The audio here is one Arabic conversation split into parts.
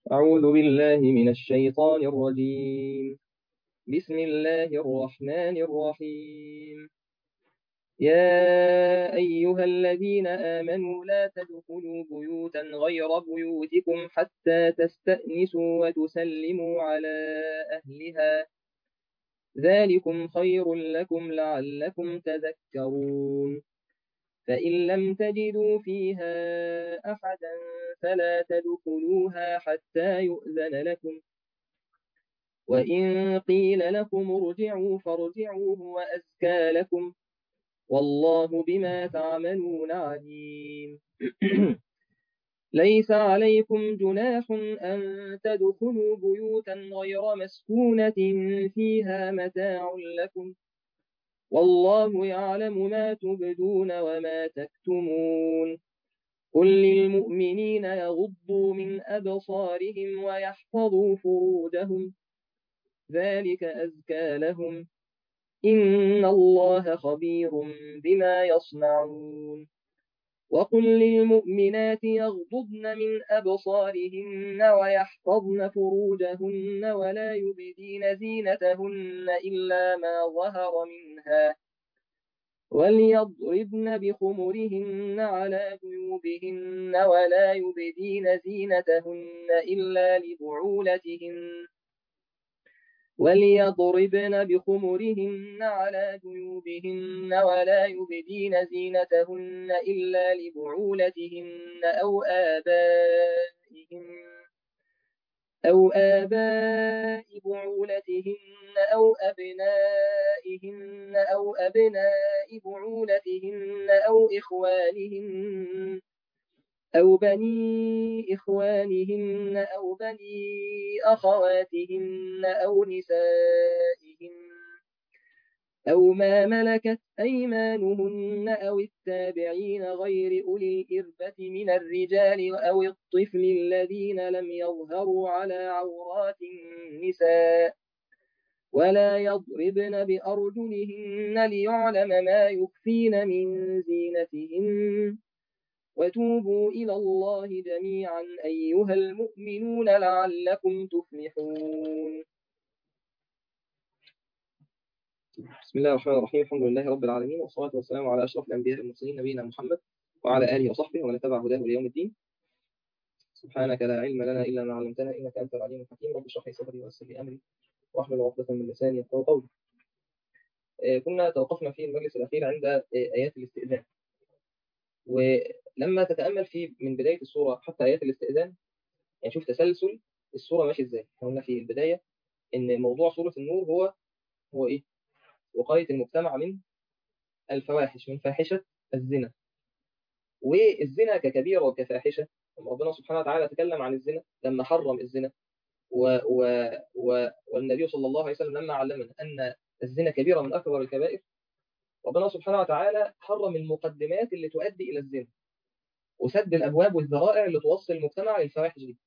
أعوذ بالله من الشيطان الرجيم. بسم الله الرحمن الرحيم. يا أيها الذين آمنوا لا تدخلوا بيوتا غير بيوتكم حتى تستأنسوا وتسلموا على أهلها، ذلكم خير لكم لعلكم تذكرون. فإن لم تجدوا فيها أحدا فلا تدخلوها حتى يؤذن لكم، وإن قيل لكم ارجعوا فارجعوا هو أزكى لكم، والله بما تعملون عليم. ليس عليكم جناح أن تدخلوا بيوتا غير مسكونة فيها متاع لكم، والله يعلم ما تبدون وما تكتمون. قل للمؤمنين يغضوا من أبصارهم ويحفظوا فروجهم، ذلك أزكى لهم، إن الله خبير بما يصنعون. وقل للمؤمنات يغضضن من أبصارهن ويحفظن فروجهن ولا يبدين زينتهن إلا ما ظهر منها، وليضربن بخمرهن على جيوبهن ولا يبدين زينتهن إلا لبعولتهن وليضربن بخمرهن على جيوبهن ولا يبدين زينتهن إلا لبعولتهن أو آباء بعولتهن أو أبنائهن أو أبناء بعولتهن أو إخوانهن أو بني إخوانهن أو بني أخواتهن أو نسائهن أو ما ملكت أيمانهن أو التابعين غير أولي الإربة من الرجال أو الطفل الذين لم يظهروا على عورات النساء، ولا يضربن بأرجلهن ليعلم ما يخفين من زينتهن. وتوبوا إلى الله جميعا أيها المؤمنون لعلكم تفلحون. بسم الله الرحمن الرحيم. الحمد لله رب العالمين، والصلاة والسلام على أشرف الأنبياء والمرسلين نبينا محمد وعلى آله وصحبه ومن تبع هداه ليوم الدين. سبحانك لا علم لنا إلا ما علمتنا إنك أنت العليم الحكيم. رب اشرح لي صدري ويسر لي أمري واحلل عقدة من لساني يفقهوا قولي. كنا توقفنا في المجلس الأخير عند آيات الاستئذان، ولما تتأمل في من بداية السورة حتى آيات الاستئذان يعني شوف تسلسل السورة ماشي ازاي. قلنا في البداية ان موضوع سورة النور هو ايه؟ وقاية المجتمع من الفواحش، من فاحشة الزنا. والزنا ككبيرة وكفاحشة، لما ربنا سبحانه وتعالى تكلم عن الزنا لما حرم الزنا و و والنبي صلى الله عليه وسلم لما علمنا ان الزنا كبيرة من اكبر الكبائر، ربنا سبحانه وتعالى حرم المقدمات اللي تؤدي الى الزنا وسد الابواب والذرائع اللي توصل المجتمع للفواحش دي.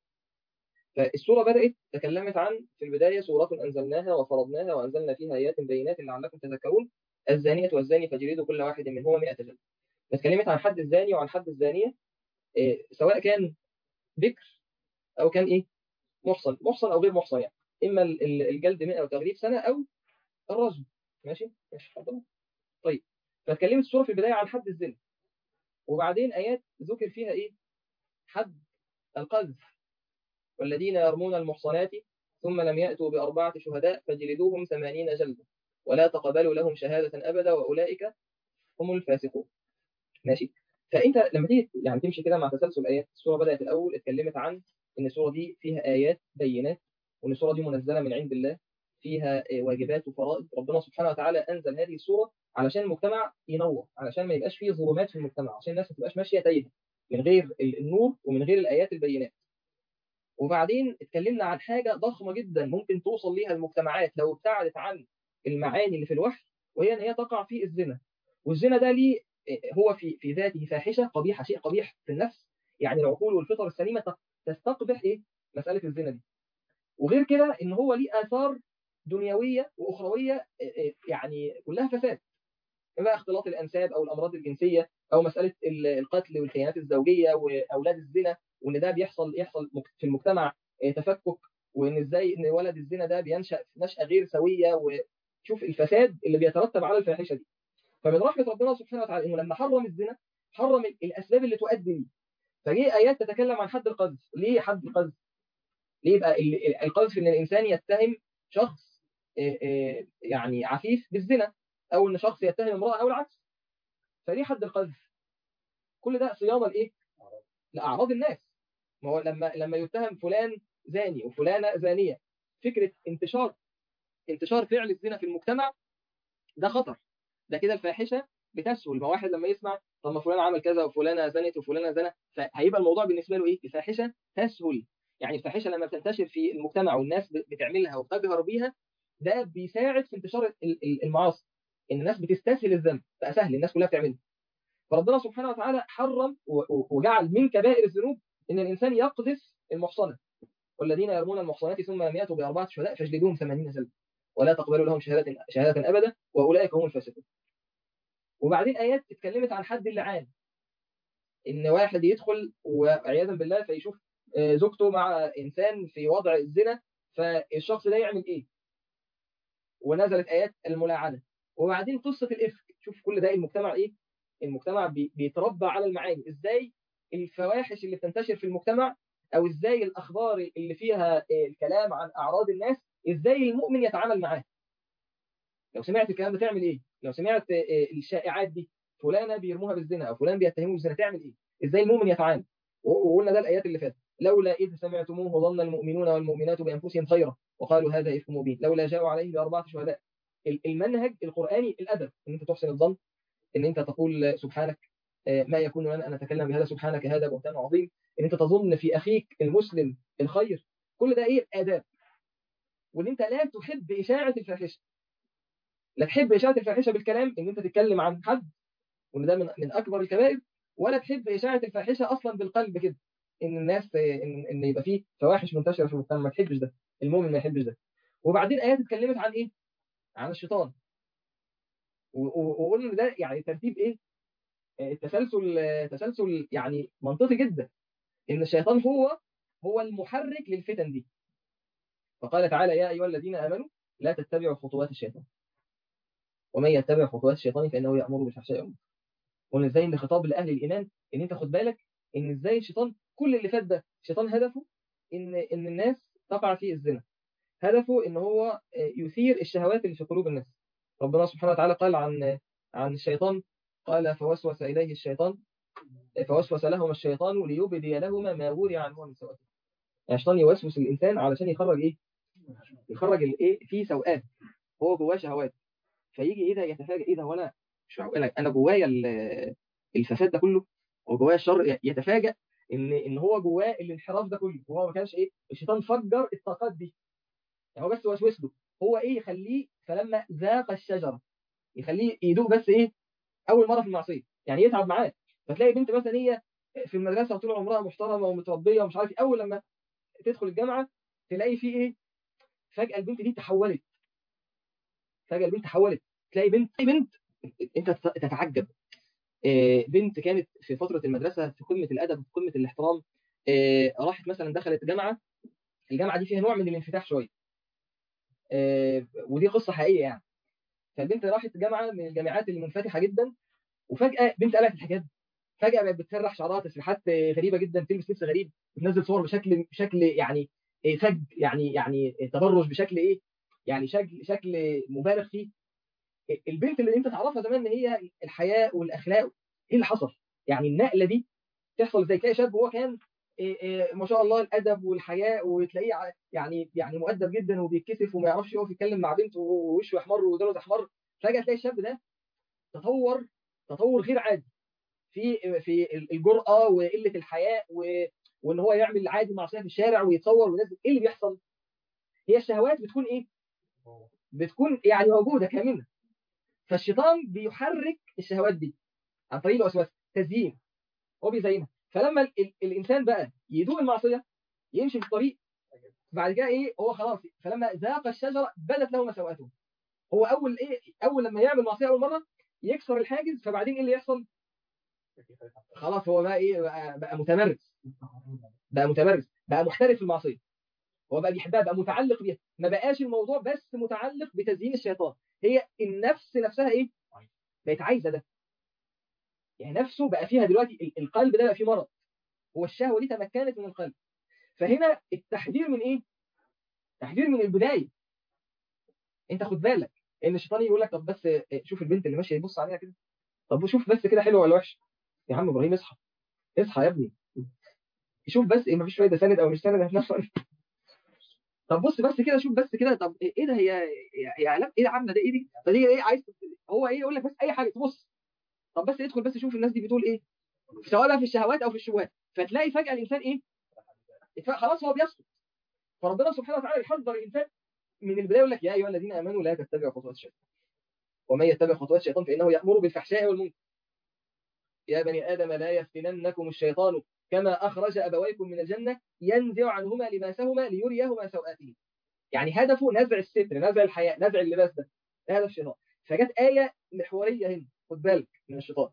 فالسورة بدأت تكلمت عن في البداية سورة أنزلناها وفرضناها وأنزلنا فيها آيات بينات لعلكم تذكرون. الزانية والزاني فاجلدوا كل واحد منهما 100 جلدة. اتكلمت عن حد الزاني وعن حد الزانية، سواء كان بكر أو كان إيه محصن أو غير محصن، يعني إما الجلد 100 أو تغريب سنة أو الرجم. ماشي ماشي حضرتك. طيب، فاتكلمت السورة في البداية عن حد الزنا، وبعدين آيات ذكر فيها إيه؟ حد القذف. والذين يرمون المحصنات ثم لم يأتوا بأربعة شهداء فاجلدوهم 80 جلدة ولا تقبلوا لهم شهادة أبدا وأولئك هم الفاسقون. ماشي. فأنت لما تيجي يعني تمشي كده مع تسلسل الآيات، السورة بدأت الأول اتكلمت عن إن السورة دي فيها آيات بينات، وإن السورة دي منزلة من عند الله، فيها واجبات وفرائض. ربنا سبحانه وتعالى أنزل هذه السورة علشان المجتمع ينور، علشان ما يبقاش فيه ظلمات في المجتمع، عشان الناس ما تبقاش ماشية تايهة من غير النور ومن غير الآيات البينات. وبعدين اتكلمنا عن حاجة ضخمة جدا ممكن توصل ليها المجتمعات لو ابتعدت عن المعاني اللي في الوحي، وهي ان هي تقع في الزنا. والزنا ده ليه؟ هو في ذاته فاحشة قبيحة، شيء قبيح في النفس. يعني العقول والفطر السليمة تستقبح ايه مسألة الزنا دي. وغير كده ان هو ليه آثار دنيوية وأخروية يعني كلها فساد، بقى اختلاط الأنساب أو الأمراض الجنسية أو مسألة القتل والخيانات الزوجية وأولاد الزنا وان ده يحصل في المجتمع تفكك، وان ازاي ان ولد الزنا ده بينشأ نشأة غير سويه، وشوف الفساد اللي بيترتب على الفاحشه دي. فمن رحمه ربنا سبحانه وتعالى انه لما حرم الزنا حرم الاسباب اللي تؤدي ليه. فجه ايات تتكلم عن حد القذف. ليه حد القذف؟ ليه يبقى القذف ان الانسان يتهم شخص يعني عفيف بالزنا، او ان شخص يتهم امراه او العكس. فليه حد القذف؟ كل ده صيانه لايه؟ لاعراض الناس. ما هو لما يتهم فلان زاني وفلانه زانيه، فكره انتشار فعل الزنا في المجتمع ده خطر. ده كده الفاحشه بتسهل. ما واحد لما يسمع طب ما فلان عمل كذا وفلانه زنت وفلانه زنى، فهيبقى الموضوع بالنسبه له ايه؟ الفاحشه تسهل. يعني الفاحشه لما بتنتشر في المجتمع والناس بتعملها وبتجهر بيها، ده بيساعد في انتشار المعاصي. ان الناس بتستسهل الذنب، بقى سهل الناس كلها بتعمله. فربنا سبحانه وتعالى حرم وجعل من كبائر الذنوب ان الانسان يقذف المحصنه. والذين يرمون المحصنات ثم لم ياتوا باربعه شهداء فاجلدوهم 80 جلده ولا تقبلوا لهم شهاده ابدا واولئك هم الفاسقون. وبعدين ايات اتكلمت عن حد اللعان، ان واحد يدخل وعياذا بالله فيشوف زوجته مع انسان في وضع الزنا، فالشخص ده يعمل ايه؟ ونزلت ايات الملاعنه. وبعدين قصه الافك. شوف كل ده المجتمع ايه؟ المجتمع بيتربى على المعاني. ازاي الفواحش اللي بتنتشر في المجتمع، او ازاي الاخبار اللي فيها الكلام عن اعراض الناس، ازاي المؤمن يتعامل معاها. لو سمعت الكلام ده تعمل ايه؟ لو سمعت الشائعات دي، فلانه بيرموها بالزنا او فلان بيتهموه بالزنا، تعمل ايه؟ ازاي المؤمن يتعامل؟ وقلنا ده الايات اللي فاتت. لولا اذ سمعتموه ظن المؤمنون والمؤمنات بانفسهم خيرا وقالوا هذا افك مبين لولا جاءوا عليه باربعه شهداء. المنهج القراني الادب، ان انت تحسن الظن، ان انت تقول سبحانك ما يكون لنا ان نتكلم بهذا، سبحانك هذا بهتان عظيم، ان انت تظن في اخيك المسلم الخير. كل ده ايه؟ اداب. وان انت لا تحب اشاعه الفاحشه. لا تحب اشاعه الفاحشه بالكلام، ان انت تتكلم عن حد، وان ده من اكبر الكبائر. ولا تحب اشاعه الفاحشه اصلا بالقلب كده، ان الناس ان يبقى فيه فواحش منتشره في المجتمع. ما تحبش ده، المؤمن ما يحبش ده. وبعدين ايات اتكلمت عن ايه؟ عن الشيطان. وقلنا ده يعني ترتيب ايه؟ تسلسل يعني منطقي جدا. ان الشيطان هو المحرك للفتن دي. فقال تعالى يا ايها الذين امنوا لا تتبعوا خطوات الشيطان ومن يتبع خطوات الشيطان فانه يامر بالفحشاء والمنكر. وان ازاي ان خطاب لاهل الايمان ان انت خد بالك ان ازاي الشيطان كل اللي فات ده الشيطان هدفه ان الناس تقع في الزنا. هدفه ان هو يثير الشهوات اللي في قلوب الناس. ربنا سبحانه وتعالى قال عن الشيطان، قال فوسوس اليه الشيطان فوسوس لهما الشيطان ليبدي لهما ما وري عنهما من سوءاتهما. يعني الشيطان يوسوس الانسان علشان يخرج ايه؟ يخرج الايه في سوءات. هو جواه شهوات، فيجي ايه ده يتفاجئ ايه ده، وانا مش معقول انا جوايا الفساد ده كله وجوايا الشر. يتفاجئ ان هو جواه الانحراف ده كله، وهو ما كانش ايه. الشيطان فجر الطاقات دي. يعني هو بس وسوس له. هو ايه يخليه فلما ذاق الشجره يخليه يدوق بس ايه؟ اول مره في المعصيه، يعني يتعب معاه. فتلاقي بنت مثلا هي في المدرسه طول عمرها محترمه ومتربيه ومش عارف إيه، اول لما تدخل الجامعه تلاقي فيه ايه؟ فجاه البنت دي تحولت. فجاه البنت تحولت. تلاقي بنت انت تتعجب. بنت كانت في فتره المدرسه في قمه الادب في قمه الاحترام، راحت مثلا دخلت جامعه. الجامعه دي فيها نوع من الانفتاح شويه، ودي قصه حقيقيه يعني. فالبنت راحت جامعه من الجامعات المنفتحه جدا، وفجاه بنت قلعت الحجاب. فجاه بقت بتسرح شعرها تسريحات غريبه جدا، تلبس لبس غريب، بتنزل صور بشكل يعني فج، يعني تبرج بشكل ايه؟ يعني شكل مبالغ فيه. البنت اللي انت تعرفها زمان ان هي الحياء والاخلاق، ايه اللي حصل؟ يعني النقله دي تحصل ازاي؟ تلاقي شاب هو كان ما شاء الله الادب والحياء، وتلاقيه يعني مؤدب جدا وبيتكسف وما يعرفش يقف يتكلم مع بنت ووشه احمر ودانه احمر. فجاه تلاقي الشاب ده تطور غير عادي في الجرأة وقلة الحياء وان هو يعمل عادي معصية في الشارع ويتصور وينزل. ايه اللي بيحصل؟ هي الشهوات بتكون ايه؟ بتكون يعني موجودة كاملة. فالشيطان بيحرك الشهوات دي عن طريق الوسواس، تزيين. هو بيزينها. فلما الانسان بقى يدوق المعصية يمشي في الطريق، بعد كده ايه؟ هو خلاص فلما ذاق الشجرة بدت له مساوئته. هو اول لما يعمل معصية اول مرة يكسر الحاجز، فبعدين ايه اللي يحصل؟ خلاص هو بقى ايه؟ بقى متمرس. بقى متمرس، بقى محترف في المعصيه، هو بقى بيحبها، بقى متعلق بيها، ما بقاش الموضوع بس متعلق بتزيين الشيطان، هي النفس نفسها ايه؟ بقت عايزه ده، يعني نفسه بقى فيها دلوقتي القلب ده بقى فيه مرض، هو الشهوه دي تمكنت من القلب. فهنا التحذير من ايه؟ تحذير من البدايه. انت خد بالك ان الشيطان يقول لك طب بس شوف البنت اللي ماشيه يبص عليها كده، طب شوف بس كده حلو ولا وحش، يا عم ابراهيم اصحى، اصحى يا ابني، شوف بس ايه، مفيش فايده سند او مش سند هتنفع. طب بص بس كده، شوف بس كده، طب ايه ده، هي اعلام ايه ده، عامله ده ايه دي، فدي ايه عايز، هو ايه يقول لك بس اي حاجه تبص، طب بس ادخل بس شوف الناس دي بتقول ايه، سواء بقى في الشهوات او في الشبهات، فتلاقي فجاه الانسان ايه، خلاص هو بيسقط. فربنا سبحانه وتعالى يحذر الانسان من البدايه، يقول لك يا ايها الذين امنوا لا تتبعوا خطوات الشيطان، ومن يتبع خطوات الشيطان فانه يامر بالفحشاء والمنكر، يا بني ادم لا يفتننكم الشيطان كما اخرج ابويكم من الجنه ينزع عنهما لباسهما ليريهما سوآتهما. يعني هدفه نزع الستر، نزع الحياء، نزع اللباس ده هدف الشيطان. فجت آية محورية هنا، خد بالك من الشيطان،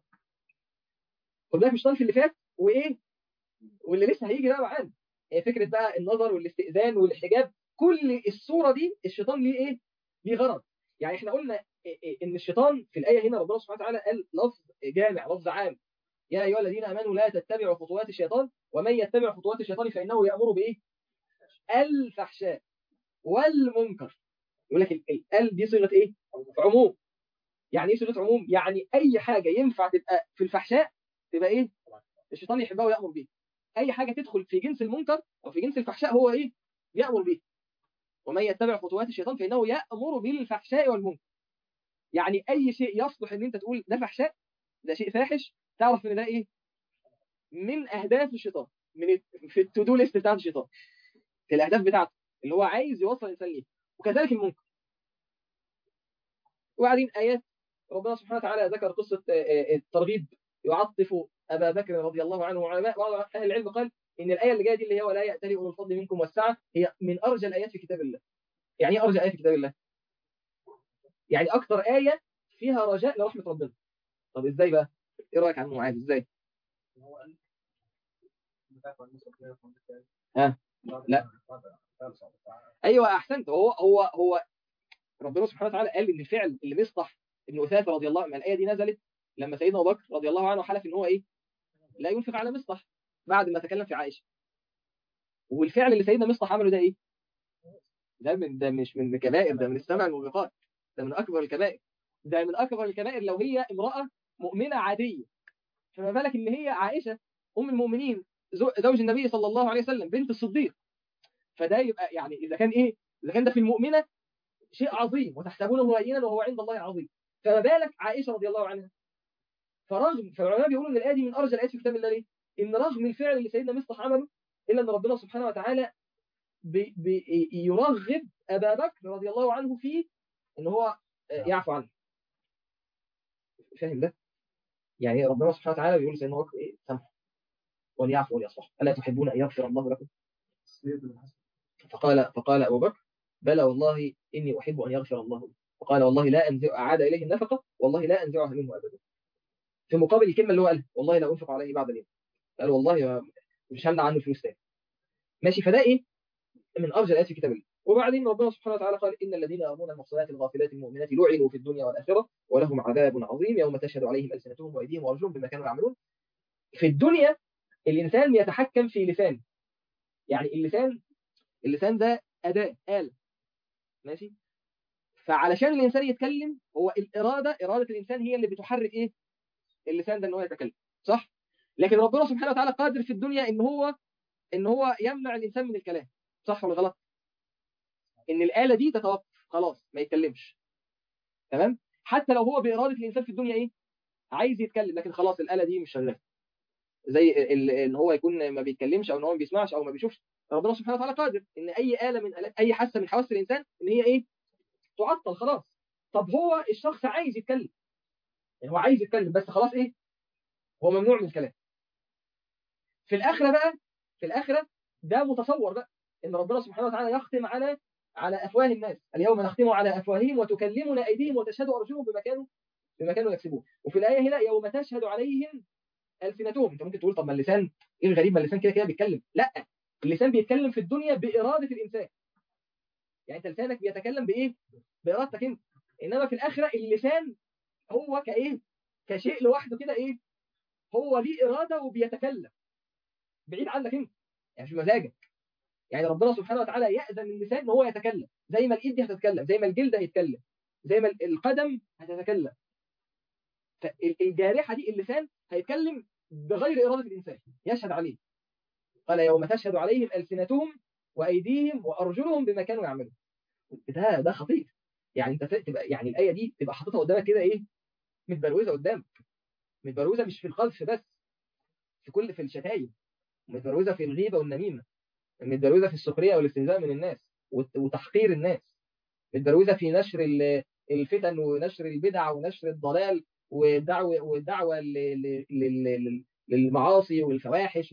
خد بالك من الشيطان في اللي فات وايه، واللي لسه هيجي بقى معانا، هي فكرة بقى النظر والاستئذان والحجاب، كل الصورة دي الشيطان ليه ايه؟ ليه غرض. يعني احنا قلنا ان الشيطان في الآية هنا ربنا سبحانه وتعالى قال لفظ جامع، لفظ عام، يا ايها الذين امنوا لا تتبعوا خطوات الشيطان ومن يتبع خطوات الشيطان فانه يأمر بايه؟ الفحشاء والمنكر. يقول لك ال دي صيغه ايه؟ عموم. يعني ايه صيغه عموم؟ يعني اي حاجه ينفع تبقى في الفحشاء تبقى ايه؟ الشيطان يحبها ويامر بيها. اي حاجه تدخل في جنس المنكر او في جنس الفحشاء هو ايه؟ يامر بيها. ومن يتبع خطوات الشيطان فانه يامر بالفحشاء والمنكر. يعني اي شيء يصلح ان انت تقول ده فحشاء، ده شيء فاحش، تعرف ان ده ايه؟ من اهداف الشيطان، في التو دو ليست بتاعت الشيطان، في الاهداف بتاعته اللي هو عايز يوصل الانسان ليه. وكذلك المنكر. وبعدين ايات ربنا سبحانه وتعالى ذكر قصة الترغيب، يعطف أبا بكر رضي الله عنه، وعلماء بعض أهل العلم قال إن الآية اللي جاية دي اللي هي ولا يأتلي أولو الفضل منكم والسعة هي من أرجى الآيات في كتاب الله. يعني إيه أرجى آية في كتاب الله؟ يعني أكثر آية فيها رجاء لرحمة ربنا. طب إزاي بقى؟ إيه رأيك عن معاذ إزاي؟ ها؟ لا. أيوه أحسنت. هو ربنا سبحانه وتعالى قال إن الفعل اللي مصطح ابن أثاثة رضي الله عنه، الآية دي نزلت لما سيدنا أبو بكر رضي الله عنه حلف إن هو إيه؟ لا ينفق على مصطح بعد ما تكلم في عائشة. والفعل اللي سيدنا مصطح عمله ده ايه؟ ده مش من الكبائر، ده من السبع الموبقات، ده من اكبر الكبائر، ده من اكبر الكبائر لو هي امراه مؤمنه عاديه، فما بالك ان هي عائشه ام المؤمنين زوج النبي صلى الله عليه وسلم بنت الصديق. فده يبقى يعني اذا كان ايه؟ اذا كان ده في المؤمنه شيء عظيم وتحسبونه هينا وهو عند الله عظيم، فما بالك عائشه رضي الله عنها. فالعلماء بيقولوا ان الايه دي من ارجى الايات في كتاب الله ليه؟ ان رغم الفعل اللي سيدنا مصطح عمله الا ان ربنا سبحانه وتعالى يرغب أبا بكر رضي الله عنه فيه إن هو يعفو عنه. فاهم ده؟ يعني ربنا سبحانه وتعالى بيقول سيدنا بكر إيه؟ سامحوا وليعفوا وليصفحوا، ألا تحبون أن يغفر الله لكم؟ فقال أبو بكر بلى والله إني أحب أن يغفر الله لي. فقال والله لا أنزع، أعاد إليه النفقة، والله لا أنزعها منه أبدا. في مقابل الكلمة اللي هو قالها والله لا أنفق عليه بعد اليوم، قال والله مش همنع عنه فلوس تاني. ماشي. فده إيه؟ من أرجى الآيات في كتاب الله. وبعدين ربنا سبحانه وتعالى قال إن الذين يرمون المحصنات الغافلات المؤمنات لعنوا في الدنيا والآخرة ولهم عذاب عظيم يوم تشهد عليهم ألسنتهم وأيديهم وأرجلهم بما كانوا يعملون. في الدنيا الإنسان يتحكم في لسانه، يعني اللسان ده أداة، آلة. ماشي. فعلشان الإنسان يتكلم، هو إرادة الإنسان هي اللي بتحرك إيه؟ اللسان ده إن هو يتكلم، صح؟ لكن ربنا سبحانه وتعالى قادر في الدنيا إن هو يمنع الإنسان من الكلام، صح ولا غلط؟ إن الآلة دي تتوقف خلاص ما يتكلمش. تمام. حتى لو هو بإرادة الإنسان في الدنيا إيه؟ عايز يتكلم، لكن خلاص الآلة دي مش شغالة، زي إن هو يكون ما بيتكلمش أو إن هو ما بيسمعش أو ما بيشوفش. ربنا سبحانه وتعالى قادر إن أي آلة من أي حاسة من حواس الإنسان إن هي إيه؟ تعطل خلاص. طب هو الشخص عايز يتكلم، يعني هو عايز يتكلم بس خلاص إيه؟ هو ممنوع من الكلام. في الآخرة بقى، في الآخرة ده متصور بقى إن ربنا سبحانه وتعالى يختم على أفواه الناس، اليوم نختم على أفواههم وتكلمنا أيديهم وتشهد أرجلهم بما كانوا يكسبون. وفي الآية هنا يوم تشهد عليهم ألسنتهم. انت ممكن تقول طب ما اللسان ايه الغريب، ما اللسان كده كده بيتكلم. لا، اللسان بيتكلم في الدنيا بإرادة الإنسان. يعني انت لسانك بيتكلم بايه؟ بإرادتك انت. انما في الآخرة اللسان هو كايه، كشيء لوحده كده ايه، هو ليه إرادة وبيتكلم بعيد عنك انت، يعني في مزاجك. يعني ربنا سبحانه وتعالى يأذن للسان ان هو يتكلم، زي ما الايد دي هتتكلم، زي ما الجلد هيتكلم، زي ما القدم هتتكلم. فالجارحة دي اللسان هيتكلم بغير إرادة الإنسان، يشهد عليه. قال يوم تشهد عليهم ألسنتهم وأيديهم وأرجلهم بما كانوا يعملون. ده خطير. يعني انت تبقى يعني الآية دي تبقى حاططها قدامك كده ايه، متبروزة قدامك. متبروزة مش في القذف بس، في الشتايم، متبروزة في الغيبة والنميمة، متبروزة في السخرية والاستهزاء من الناس وتحقير الناس، متبروزة في نشر الفتن ونشر البدع ونشر الضلال والدعوة للمعاصي والفواحش.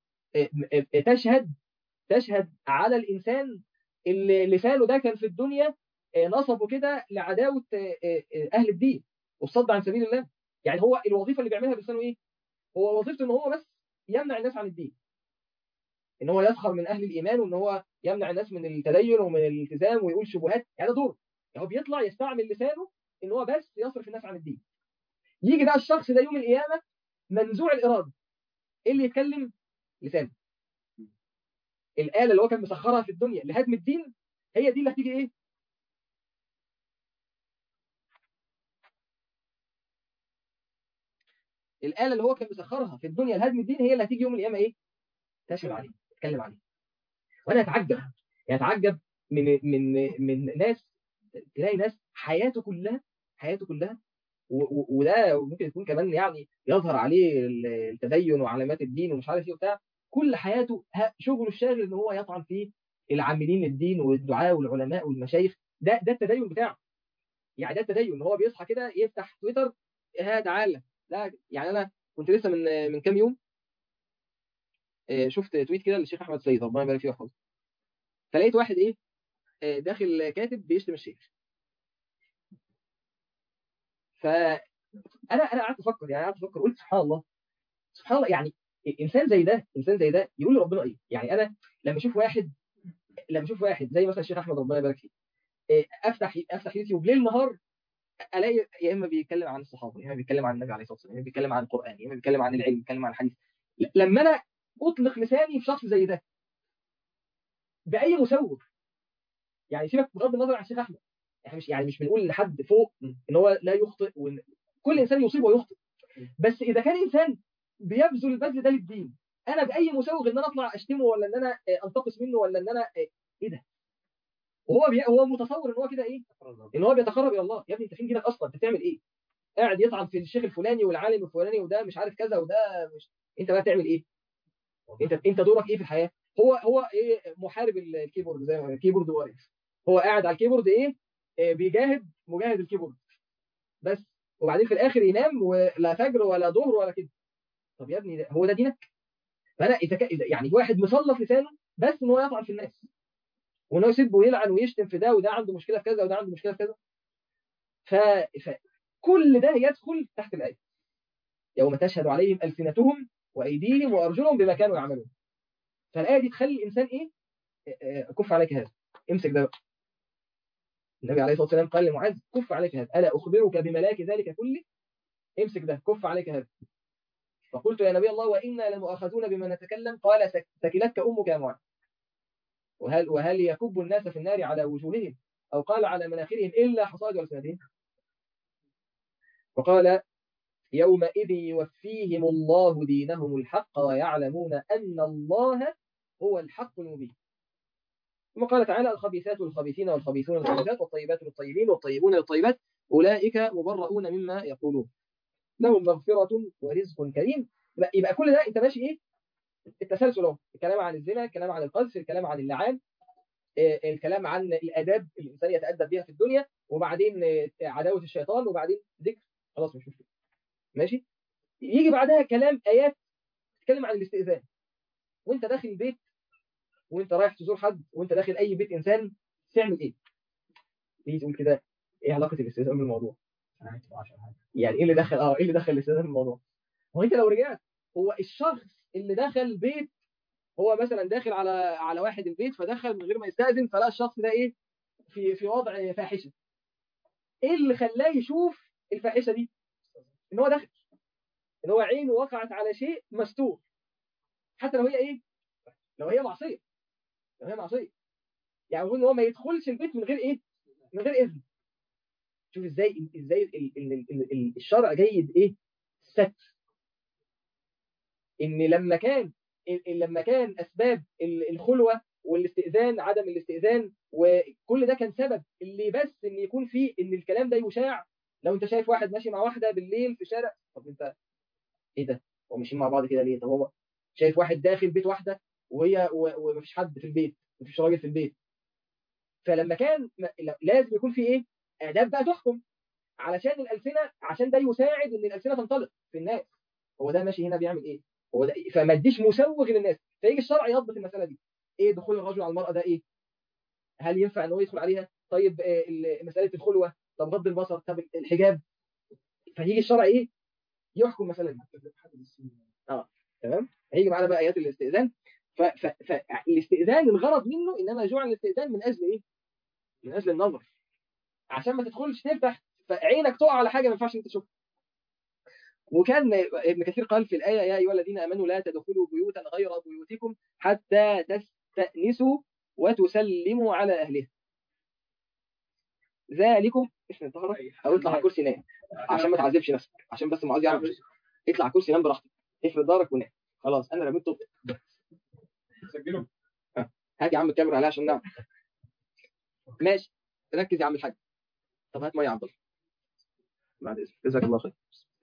تشهد على الإنسان اللي لسانه ده كان في الدنيا نصبه كده لعداوة أهل الدين والصد عن سبيل الله. يعني هو الوظيفة اللي بيعملها بلسانه إيه؟ هو وظيفته إن هو بس يمنع الناس عن الدين، إن هو يسخر من أهل الإيمان، وإن هو يمنع الناس من التدين ومن الالتزام ويقول شبهات. يعني ده دوره. يعني هو بيطلع يستعمل لسانه إن هو بس يصرف الناس عن الدين. يجي بقى الشخص ده يوم القيامة منزوع الإرادة، إيه اللي يتكلم؟ لسانه. الآلة اللي هو كان مسخرها في الدنيا لهدم الدين، هي دي اللي هتيجي إيه؟ الآلة اللي هو كان مسخرها في الدنيا لهدم الدين هي اللي هتيجي يوم القيامة إيه؟ تشهد عليه، تتكلم عليه. وأنا أتعجب، يعني أتعجب من ناس، تلاقي ناس حياته كلها وده ممكن يكون كمان يعني يظهر عليه التدين وعلامات الدين ومش عارف ايه وبتاع. كل حياته شغله الشاغل ان هو يطعن في العاملين للدين والدعاء والعلماء والمشايخ. ده التدين بتاعه. يعني ده التدين ان هو بيصحى كده يفتح تويتر، ها تعالى. لا يعني انا كنت لسه من كام يوم شفت تويت كده للشيخ احمد سيد ربنا يبارك فيه ويحفظه. فلقيت واحد ايه داخل كاتب بيشتم الشيخ. فانا قعدت افكر، يعني قعدت افكر قلت سبحان الله، سبحان الله. يعني انسان زي ده يقول لربنا ايه؟ يعني انا لما اشوف واحد زي مثلا الشيخ احمد ربنا يبارك فيه، افتح يوتيوب ليل نهار، الاقي يا اما بيتكلم عن الصحابه، يا اما بيتكلم عن النبي عليه الصلاه والسلام، يا اما بيتكلم عن القران، يا اما بيتكلم عن العلم، بيتكلم عن الحديث. لما انا اطلق لساني في شخص زي ده باي مسوغ، يعني سيبك بغض النظر عن الشيخ احمد، احنا مش بنقول لحد فوق ان هو لا يخطئ، وان كل انسان يصيب ويخطئ. بس اذا كان انسان بيبذل البذل ده للدين، انا باي مسوغ ان انا اطلع اشتمه، ولا ان انا انتقص منه، ولا ان انا ايه ده؟ هو متصور ان هو كده ايه، ان هو بيتقرب الى الله. يا ابني انت فين دينك اصلا؟ انت بتعمل ايه؟ قاعد يطعن في الشيخ الفلاني والعالم الفلاني، وده مش عارف كذا وده مش. انت بقى تعمل ايه؟ انت دورك ايه في الحياه؟ هو ايه، محارب الكيبورد، زي ما الكيبورد واقف، هو قاعد على الكيبورد ايه، بيجاهد مجاهد الكيبورد بس. وبعدين في الاخر ينام، ولا فجر ولا ظهر ولا كده. طب يا ابني هو ده دينك؟ فانا إذا يعني واحد مسلط لسانه بس ان هو يطعن في الناس، وان هو يسب ويلعن ويشتم في ده، وده عنده مشكله في كذا وده عنده مشكله في كذا. ف... فكل ده يدخل تحت الايه يوم تشهد عليهم السنتهم وايديهم وارجلهم بما كانوا يعملون. فالايه دي تخلي الانسان ايه، كف عليك هذا، امسك ده بقى. النبي عليه الصلاه والسلام قال لمعاذ كف عليك هذا، الا اخبرك بملاك ذلك كله؟ امسك ده، كف عليك هذا. فقلت يا نبي الله وانا لمؤاخذون بما نتكلم؟ قال ثكلتك امك يا معاذ. وهل يكب الناس في النار على وجوههم، او قال على مناخرهم الا حصائد السنتين؟ وقال يومئذ يوفيهم الله دينهم الحق ويعلمون ان الله هو الحق المبين. ثم قال تعالى الخبيثات للخبيثين والخبيثون للخبيثات والطيبات للطيبين والطيبون للطيبات أولئك مبرؤون مما يقولون لهم مغفرة ورزق كريم. يبقى كل ده أنت ماشي إيه؟ التسلسل أهو، الكلام عن الزنا، الكلام عن القذف، الكلام عن اللعان، الكلام عن الآداب اللي الإنسان يتأدب بها في الدنيا، وبعدين عداوة الشيطان، وبعدين ذكر. خلاص مش مشكلة، ماشي. يجي بعدها كلام آيات تتكلم عن الاستئذان. وأنت داخل البيت، وأنت رايح تزور حد، وأنت داخل أي بيت إنسان، تعمل إيه؟ تيجي تقول كده ايه علاقه الاستئذان بالموضوع؟ يعني ايه اللي دخل الاستئذان بالموضوع؟ هو انت لو رجعت هو الشخص اللي دخل البيت، هو مثلا داخل على واحد البيت، فدخل من غير ما يستأذن، فلا الشخص ده ايه في وضع فاحشه. ايه اللي خلاه يشوف الفاحشه دي؟ ان هو دخل، ان هو عينه وقعت على شيء مستور، حتى لو هي ايه، لو هي معصيه، لو هي معصيه. يعني المفروض ان هو ما يدخلش البيت من غير ايه، من غير اذن. شوف ازاي الشرع جيد ايه، ستر. ان لما كان اسباب الخلوه والاستئذان، عدم الاستئذان وكل ده كان سبب اللي بس ان يكون فيه ان الكلام ده يشاع. لو انت شايف واحد ماشي مع واحده بالليل في شارع، طب انت ايه ده، هو ماشيين مع بعض كده ليه؟ طب هو شايف واحد داخل بيت واحده ومفيش حد في البيت، مفيش راجل في البيت. فلما كان لازم يكون في ايه، آداب بقى تحكم علشان الألسنة، عشان ده يساعد ان الألسنة تنطلق في الناس. هو ده ماشي هنا بيعمل ايه، هو ده فما اديش مسوغ للناس. فيجي الشرع يضبط المسألة دي. ايه دخول الرجل على المرأة ده ايه، هل ينفع ان هو يدخل عليها؟ طيب مسألة الخلوة، طب غض البصر، طب الحجاب. فيجي الشرع ايه، يحكم المسألة دي. تمام. هيجي معانا بقى ايات الاستئذان. فالاستئذان الغرض منه انما جعل الاستئذان من اجل ايه، من اجل النظر، عشان ما تدخلش تفتح فعينك تقع على حاجه ما ينفعش انت تشوفها. وكان ابن كثير قال في الآية: يا أيها الذين آمنوا لا تدخلوا بيوتا غير بيوتكم حتى تستأنسوا وتسلموا على أهلها. ذلكم اسم ظهرك أو اطلع على كرسي نام عشان ما تعذبش نفسك، عشان بس معاذ يعرف. اطلع على كرسي نام براحتك، افرد ظهرك ونام. خلاص أنا رميت طب سجله. هات يا عم الكاميرا عليها عشان نعم. ماشي، ركز يا عم الحاج. طب هات ميه يا عبد الله بعد اذنك، جزاك الله خير.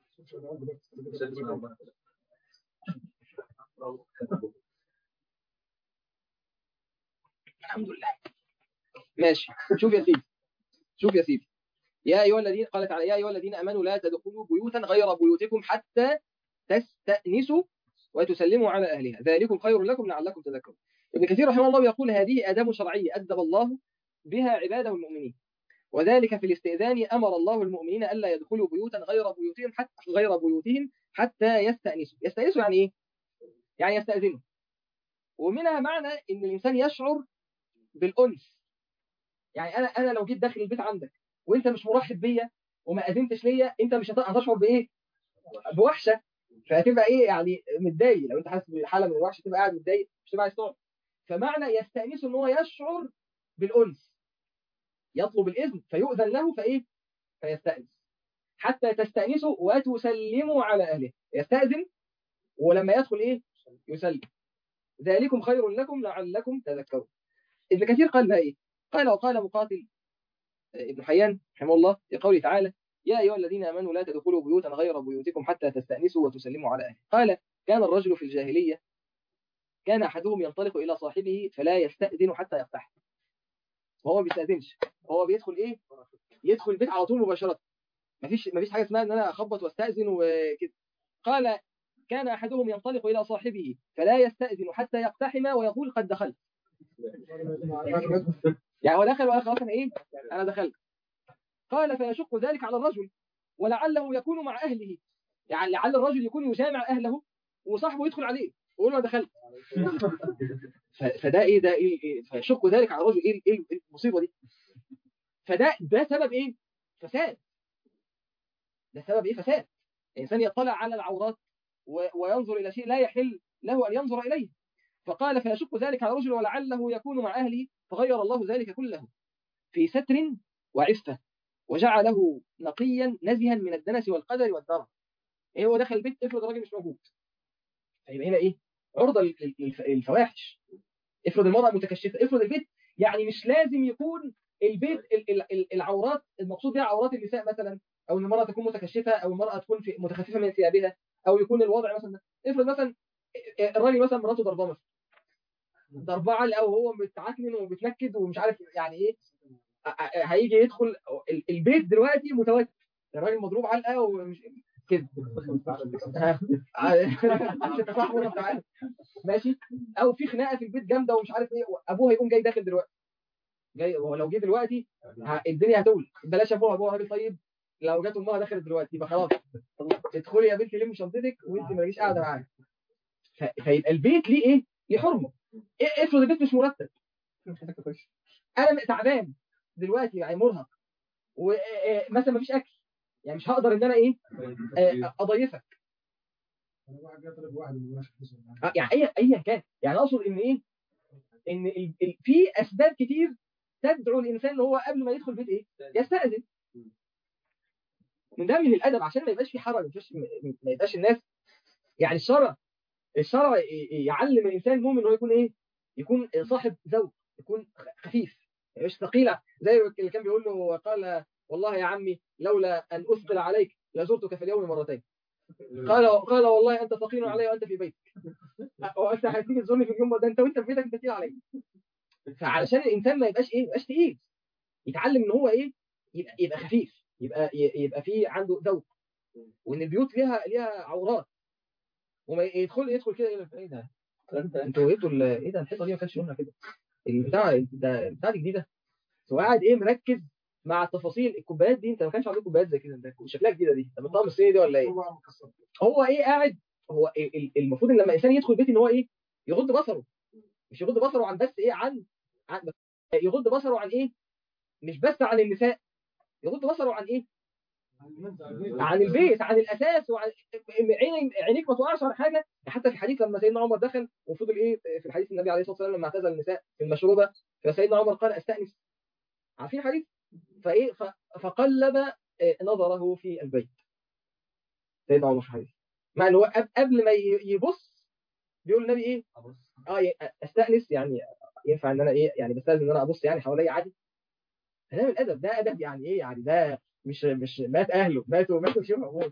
الحمد لله. ماشي، شوف يا سيدي، شوف يا سيدي. يا ايها الذين، قال تعالى: يا ايها الذين امنوا لا تدخلوا بيوتا غير بيوتكم حتى تستأنسوا وتسلموا على اهلها ذلكم خير لكم لعلكم تذكرون. ابن كثير رحمه الله يقول: هذه آداب شرعية أدب الله بها عباده المؤمنين، وذلك في الاستئذان أمر الله المؤمنين ألا يدخلوا بيوتا غير بيوتهم حتى يستأنسوا. يستأنسوا يعني إيه؟ يعني يستأذنوا. ومنها معنى إن الإنسان يشعر بالأنس. يعني أنا لو جيت داخل البيت عندك وأنت مش مرحب بيا وما أذنتش ليا، أنت مش هتشعر بإيه؟ بوحشة. فهتبقى إيه يعني، متضايق. لو أنت حاسس بحالة من الوحشة تبقى قاعد متضايق، مش تبقى عايز تقعد. فمعنى يستأنس إن هو يشعر بالأنس، يطلب الإذن فيؤذن له فإيه؟ فيستأنس. حتى تستأنسوا وتسلموا على أهله. يستأذن ولما يدخل إيه؟ يسلم. ذلكم خير لكم لعلكم تذكرون. ابن كثير قال بقى إيه؟ قال: وقال مقاتل ابن حيان رحمه الله في قوله تعالى: يا أيها الذين آمنوا لا تدخلوا بيوتا غير بيوتكم حتى تستأنسوا وتسلموا على أهله. قال: كان الرجل في الجاهلية كان أحدهم ينطلق إلى صاحبه فلا يستأذن حتى يفتح. وهو ما بيستأذنش، هو بيدخل إيه؟ يدخل البيت على طول مباشرة. مفيش حاجة اسمها إن أنا أخبط واستأذن وكده. قال: كان أحدهم ينطلق إلى صاحبه فلا يستأذن حتى يقتحم ويقول: قد دخلت. يعني هو دخل وقال: خلاص أنا إيه؟ أنا دخلت. قال: فيشق ذلك على الرجل ولعله يكون مع أهله. يعني لعل الرجل يكون يجامع أهله وصاحبه يدخل عليه ويقول له: دخلت. فده إيه، ده إيه؟ فيشق ذلك على الرجل. إيه المصيبة دي؟ ده سبب إيه؟ فساد. ده سبب إيه؟ فساد. الإنسان يطلع على العورات وينظر إلى شيء لا يحل له أن ينظر إليه. فقال: فيشق ذلك على الرجل ولعله يكون مع أهله، فغير الله ذلك كله في ستر وعفة، وجعله نقيا نزها من الدنس والقدر والدرن. إيه، هو دخل البيت افرض الراجل مش موجود، فيبقى هنا إيه؟ عرضة للفواحش. افرض المرأة متكشفة، افرض البيت يعني مش لازم يكون البيت العورات المقصود بها عورات النساء مثلا، او ان المرأة تكون متكشفة، او المرأة تكون متخففة من ثيابها، او يكون الوضع مثلا. افرض مثلا الراجل مثلا مراته ضرباه مثلا، ضرباه علقه وهو متعكنن وبيتنكد ومش عارف يعني ايه، هيجي يدخل البيت دلوقتي متوتر، الراجل مضروب علقه ومش كده. ماشي. او في خناقه في البيت جامده ومش عارف ايه، ابوه هيقوم جاي داخل دلوقتي، جاي. ولو جه دلوقتي الدنيا هتولع. بلاش ابوها، ابوها راجل طيب، لو جت امها دخلت دلوقتي يبقى خلاص، ادخلي يا بنتي لمي شنطتك وانت مالكيش قاعده معايا. فيبقى البيت ليه ايه؟ ليه حرمه. افرض البيت مش مرتب، انا تعبان دلوقتي يعني مرهق، ومثلا مفيش اكل، يعني مش هقدر ان انا ايه اضيفك. يعني ايا كان، يعني اقصد ان ايه، ان في اسباب كتير تدعو الانسان ان هو قبل ما يدخل بيت ايه يستأذن. من ده من الادب عشان ما يبقاش في حرج، ما يبقاش الناس يعني الشرع يعلم الانسان المؤمن انه يكون ايه، يكون صاحب ذوق، يكون خفيف مش ثقيله، زي اللي كان بيقول له قال والله يا عمي لولا ان اثقل عليك لزرتك في اليوم مرتين. قال والله انت ثقيل علي وانت في بيتك، وانت هتيجي تزورني في اليوم ده، وانت في بيتك انت تقيل علي. فعلشان الانسان ما يبقاش ايه، ما يبقاش تقيل، يتعلم ان هو ايه، يبقى خفيف، يبقى في عنده ذوق، وان البيوت ليها عورات، وما يدخل كده يقول ايه ده، انتوا جبتوا ايه ده، الحيطه دي ما كانش لونها كده، البتاع دي جديده، هو قاعد ايه مركز مع التفاصيل. الكوبايات دي انت ما كانش عندك كوبايات زي كده، انت شكلها جديده دي، طب الطقم الصيني دي ولا ايه؟ هو ايه قاعد، هو المفروض ان لما الانسان يدخل بيت ان هو ايه، يغض بصره، مش يغض بصره عن بس ايه، عن يغض بصره عن ايه، مش بس عن النساء، يغض بصره عن ايه، عن البيت، عن الاساس، وعن عينيك ما توقعش على حاجه. حتى في الحديث لما سيدنا عمر دخل وفضل ايه، في الحديث النبي عليه الصلاه والسلام لما اعتزل النساء في المشروبه، فسيدنا عمر قال استأنس، عارفين الحديث، فايه فقلب نظره في البيت سيدنا عمر في الحديث، مع ان هو قبل ما يبص بيقول النبي ايه، استأنس يعني ينفع ان انا ايه، يعني بستأذن ان انا ابص يعني حواليا عادي. ده من الادب، ده ادب يعني ايه، يعني ده مش مات اهله، ماتوا شبه موت.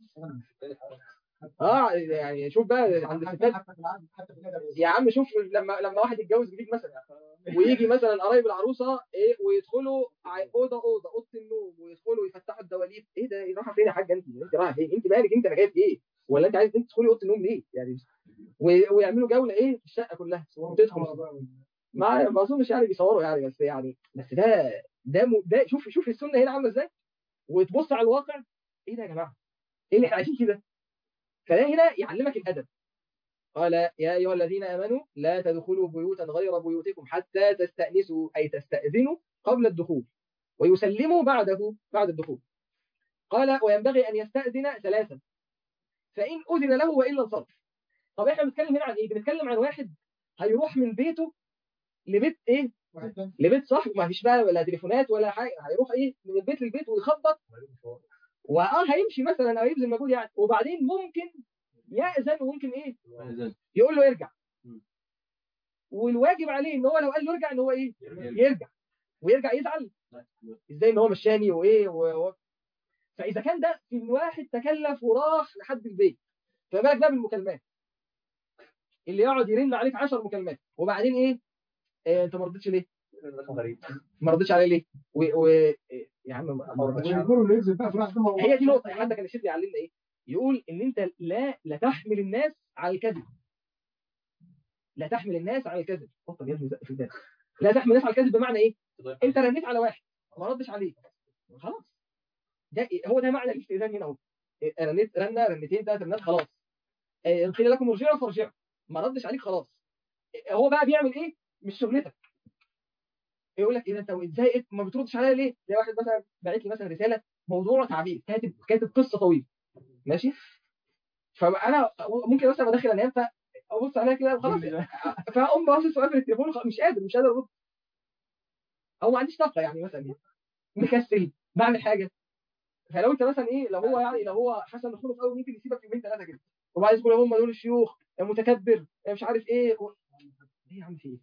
يعني شوف بقى عند الستات يا عم، شوف لما واحد يتجوز جديد مثلا، ويجي مثلا قرايب العروسه ايه، ويدخلوا اوضه النوم، ويدخلوا يفتحوا الدواليب، ايه ده، رايحه فين يا حاجه، انت رايحه فين، انت مالك، انت انا جايب ايه، ولا انت عايز انت تدخلي اوضه النوم ليه يعني، ويعملوا جوله ايه في الشقه كلها وتدخل. ما اظنش يعني بيصوروا يعني، بس يعني بس ده شوف السنه هنا عامله ازاي، وتبص على الواقع، ايه ده يا جماعه، ايه اللي احنا عايشين كده. فده هنا يعلمك الادب. قال يا ايها الذين امنوا لا تدخلوا بيوتا غير بيوتكم حتى تستأنسوا، اي تستأذنوا قبل الدخول، ويسلموا بعد الدخول. قال وينبغي ان يستأذن ثلاثا، فان اذن له والا انصرف. طب احنا بنتكلم هنا عن ايه، بنتكلم عن واحد هيروح من بيته لبيت ايه، لبيت صاحبه، ما فيش بقى ولا تليفونات ولا حاجه، هيروح ايه من البيت للبيت ويخبط، هيمشي مثلا او يبذل مجهود يعني، وبعدين ممكن يأذن، وممكن ايه يقول له ارجع، والواجب عليه ان هو لو قال له ارجع ان هو ايه، يرجع، ويرجع يزعل ازاي ان هو مشاني وايه فاذا كان ده في واحد تكلف وراح لحد البيت، فما بالك بقى بالمكالمات، اللي يقعد يرن عليك 10 مكالمات وبعدين ايه، انت ما ردتش ليه؟ ما ردتش عليه ليه؟ يا عم ما ردتش. هي دي نقطه، حد كان الشيخ يعلمنا ايه، يقول ان انت لا تحمل الناس على الكذب، لا تحمل الناس على الكذب، بطل يا ابني زق في الدم، لا تحمل الناس على الكذب، بمعنى ايه، انت رنيت على واحد ما ردش عليك، خلاص، هو ده معنى الاستئذان هنا اهو، رنيت رنتين ثلاث رنات، خلاص، قيل لكم ارجعوا فارجعوا، ما ردش عليك خلاص، هو بقى بيعمل ايه، مش شغلتك، يقول لك ايه ده، انت ازاي ما بتردش عليا ليه، زي واحد مثلا باعت لي مثلا رساله موضوع تعبير، كاتب قصه طويله، ماشي، فانا ممكن مثلا بدخل انام، فابص عليها كده وخلاص، فاقوم باصص وقافل التليفون، مش قادر ارد، او ما عنديش طاقه يعني، مثلا مكسل بعمل حاجه. فلو انت مثلا ايه، لو هو حسن الخلق قوي، ممكن يسيبك يومين ثلاثه كده، وبعدين يقول هم دول الشيوخ متكبر مش عارف ايه ايه يا عم في ايه،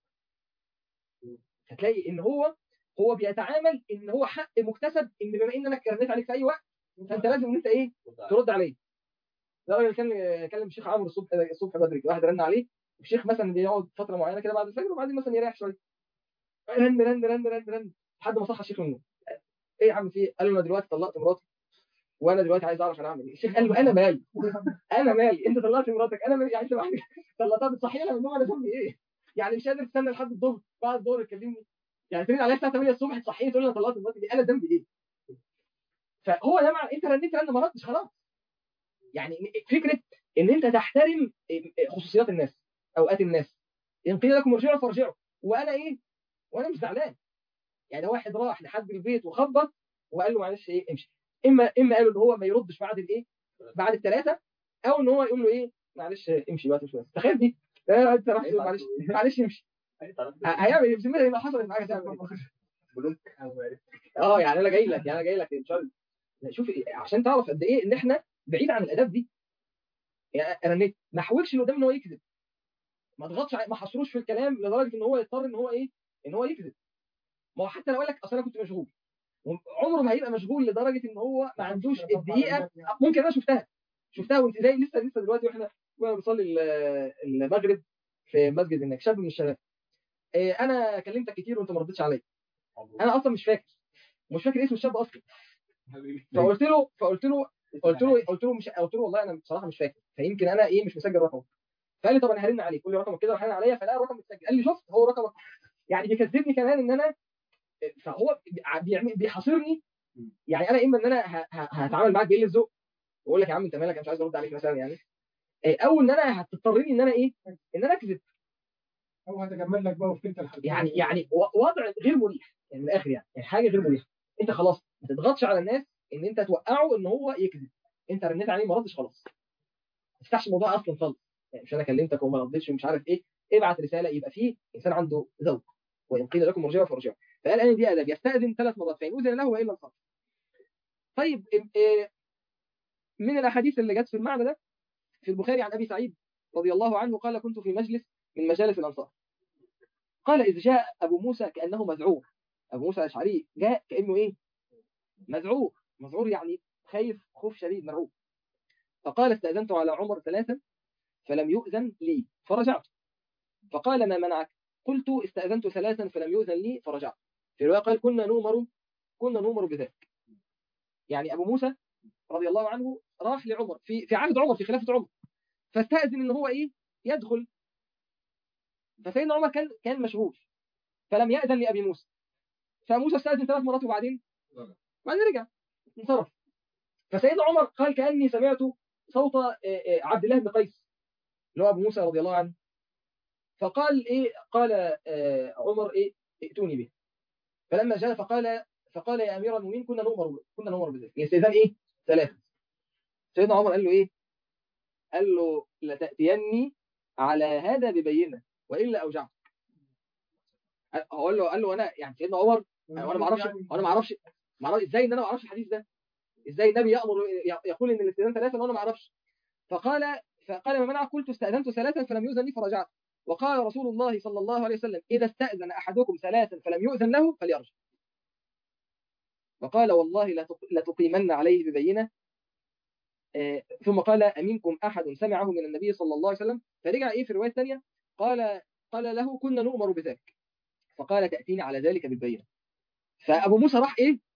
هتلاقي ان هو بيتعامل ان هو حق مكتسب، ان بما ان انا كرنيت عليك في اي وقت، فانت لازم ان انت ايه، ترد عليه. ده راجل كان كلم الشيخ عمرو الصبح بدري، واحد رن عليه، الشيخ مثلا بيقعد فتره معينه كده بعد الفجر، وبعدين مثلا يريح شويه، رن رن رن رن رن لحد ما صحى الشيخ من النوم. ايه يا عم في ايه؟ قال له انا دلوقتي طلقت مراتي، وانا دلوقتي عايز اعرف انا اعمل ايه. الشيخ قال له انا مالي انت طلقت مراتك، انا مالي يعني، انت لوحدك طلقتها بتصحيني انا من النوم، انا ذنبي ايه يعني، مش قادر تستنى لحد الظهر، بعد الظهر تكلمني يعني، ترن عليا الساعه 8 الصبح تصحيني تقول لي انا طلقت مراتي، دي انا ذنبي ايه؟ فهو ده انت رنيت رن ما ردش خلاص. يعني فكره ان انت تحترم خصوصيات الناس، اوقات الناس. ان قيل لكم ارجعوا فارجعوا، وانا مش زعلان. يعني واحد راح لحد البيت وخبط وقال له معلش امشي. اما قالوا ان هو ما يردش بعد بعد الثلاثه، او ان هو يقول له معلش امشي بقى شويه. تخيل دي، انت راح تقول معلش امشي. هيعمل ايه بذمتك؟ يبقى حصلت معاك هتعمل ايه؟ يعني انا جاي لك ان شاء الله. شوف عشان تعرف قد ايه ان احنا بعيد عن الاداب دي. يعني انا ما حاولش اللي قدام ان هو يكذب، ما ضغطش ما حصروش في الكلام لدرجه ان هو يضطر ان هو يكذب. ما هو حتى لو قال لك اصل انا كنت مشغول، عمره ما هيبقى مشغول لدرجه ان هو ما عندوش الدقيقه. ممكن انا شفتها وانت زي لسه دلوقتي واحنا بنصلي المغرب في مسجد هناك، شاب من الشباب. انا كلمتك كتير وانت ما ردتش عليا. انا اصلا مش فاكر اسم الشاب اصلا. قلت له والله انا بصراحه مش فاكر، فيمكن انا مش مسجل رقمه. فقال لي طب انا هرن عليك، قول لي رقمك كده. رن عليا فلقى الرقم متسجل، قال لي شفت هو رقمك. يعني بيكذبني كمان ان انا، فهو بيحاصرني. يعني انا اما ان انا هتعامل معاك بقله ذوق واقول لك يا عم انت مالك، انا مش عايز ارد عليك مثلا يعني، او ان انا هتضطرني ان انا ان انا اكذب، او هتجمل لك بقى وفي الحديث. يعني وضع غير مريح يعني من الاخر، يعني حاجه غير مريحه. انت خلاص ما تضغطش على الناس ان انت توقعه ان هو يكذب. انت رنيت عليه ما ردش خلاص، ما تفتحش الموضوع اصلا خالص. يعني مش انا كلمتك وما ردتش ومش عارف ايه، ابعت رساله يبقى فيه انسان عنده ذوق. وان قيل لكم ارجعوا فارجعوا. فقال ان دي ادب، يستاذن 3 مرات فان اذن له والا انصرف. طيب من الاحاديث اللي جت في المعنى ده في البخاري عن ابي سعيد رضي الله عنه قال كنت في مجلس من مجالس الانصار، قال اذ جاء ابو موسى كانه مذعور. ابو موسى الاشعري جاء كانه مذعور يعني خايف خوف شديد مرعوب. فقال استاذنت على عمر 3 فلم يؤذن لي فرجعت. فقال ما منعك؟ قلت استاذنت 3 فلم يؤذن لي فرجعت. في روايه قال كنا نؤمر بذلك. يعني ابو موسى رضي الله عنه راح لعمر في عهد عمر، في خلافه عمر، فاستاذن ان هو يدخل. فسيدنا عمر كان مشغول فلم يأذن لأبي موسى. فموسى استأذن 3 مرات وبعدين رجع انصرف. فسيدنا عمر قال كأني سمعت صوت عبد الله بن قيس اللي هو أبو موسى رضي الله عنه. فقال قال عمر ائتوني به. فلما جاء فقال يا أمير المؤمنين كنا نؤمر بذلك. الاستئذان 3. سيدنا عمر قال له قال له لتأتيني على هذا ببينة وإلا أوجعت. قال له انا يعني سيدنا عمر وانا ما اعرفش ازاي ان انا ما اعرفش الحديث ده، ازاي النبي يقول ان الاستئذان 3 وانا ما اعرفش. فقال ما منع؟ قلت استأذنت 3 فلم يؤذن لي فرجعت. وقال رسول الله صلى الله عليه وسلم اذا استأذن احدكم 3 فلم يؤذن له فليرجع. وقال والله لتقيمن عليه ببينة. ثم قال امنكم احد سمعه من النبي صلى الله عليه وسلم؟ فرجع في الروايه الثانيه قال له كنا نؤمر بذلك. فقال تأتيني على ذلك بالبينة. فأبو موسى راح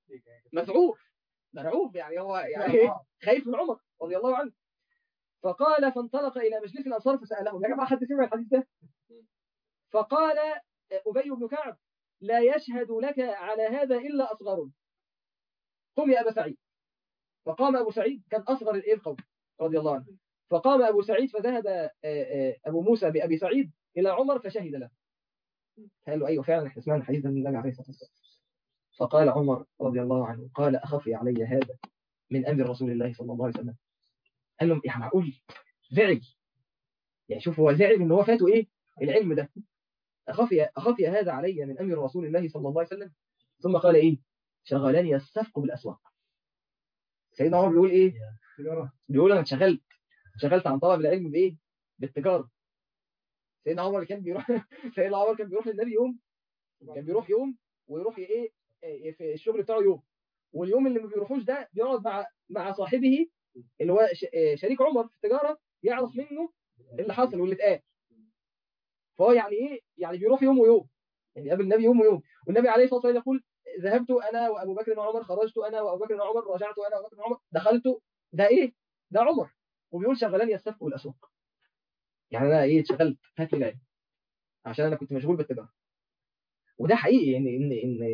مرعوب يعني هو خايف من عمر رضي الله عنه. فقال فانطلق إلى مجلس الأنصار فسألهم يا جماعة حد سمع الحديث ده؟ فقال أبي بن كعب لا يشهد لك على هذا إلا أصغر. قم يا أبا سعيد. فقام أبو سعيد كان أصغر القوم رضي الله عنه. فقام أبو سعيد فذهب أبو موسى بأبي سعيد إلى عمر فشهد له. قال له أيوة فعلا احنا سمعنا الحديث ده من النبي عليه الصلاة والسلام. فقال عمر رضي الله عنه قال أخفي علي هذا من أمر رسول الله صلى الله عليه وسلم. قال لهم يعني معقول زعل؟ يعني شوف هو زعل ان هو فاته العلم ده. أخفي هذا علي من أمر رسول الله صلى الله عليه وسلم. ثم قال شغلني السفق بالأسواق. سيدنا عمر بيقول بيقول أنا شغلت عن طلب العلم بالتجارة. سيدنا عمر كان بيروح للنبي يوم ويروح في الشغل بتاعه يوم، واليوم اللي ما بيروحوش ده بيقعد مع صاحبه اللي هو شريك عمر في التجارة يعرف منه اللي حصل واللي اتقال. فهو يعني بيروح يوم ويوم، يعني قابل النبي يوم ويوم. والنبي عليه الصلاة والسلام يقول ذهبت أنا وأبو بكر وعمر، خرجت أنا وأبو بكر وعمر، رجعت أنا وأبو بكر وعمر، دخلت. ده ده عمر. وبيقول شغلني السفك والأسواق. يعني أنا اتشغلت فات العلم عشان أنا كنت مشغول بالتجارة. وده حقيقي إن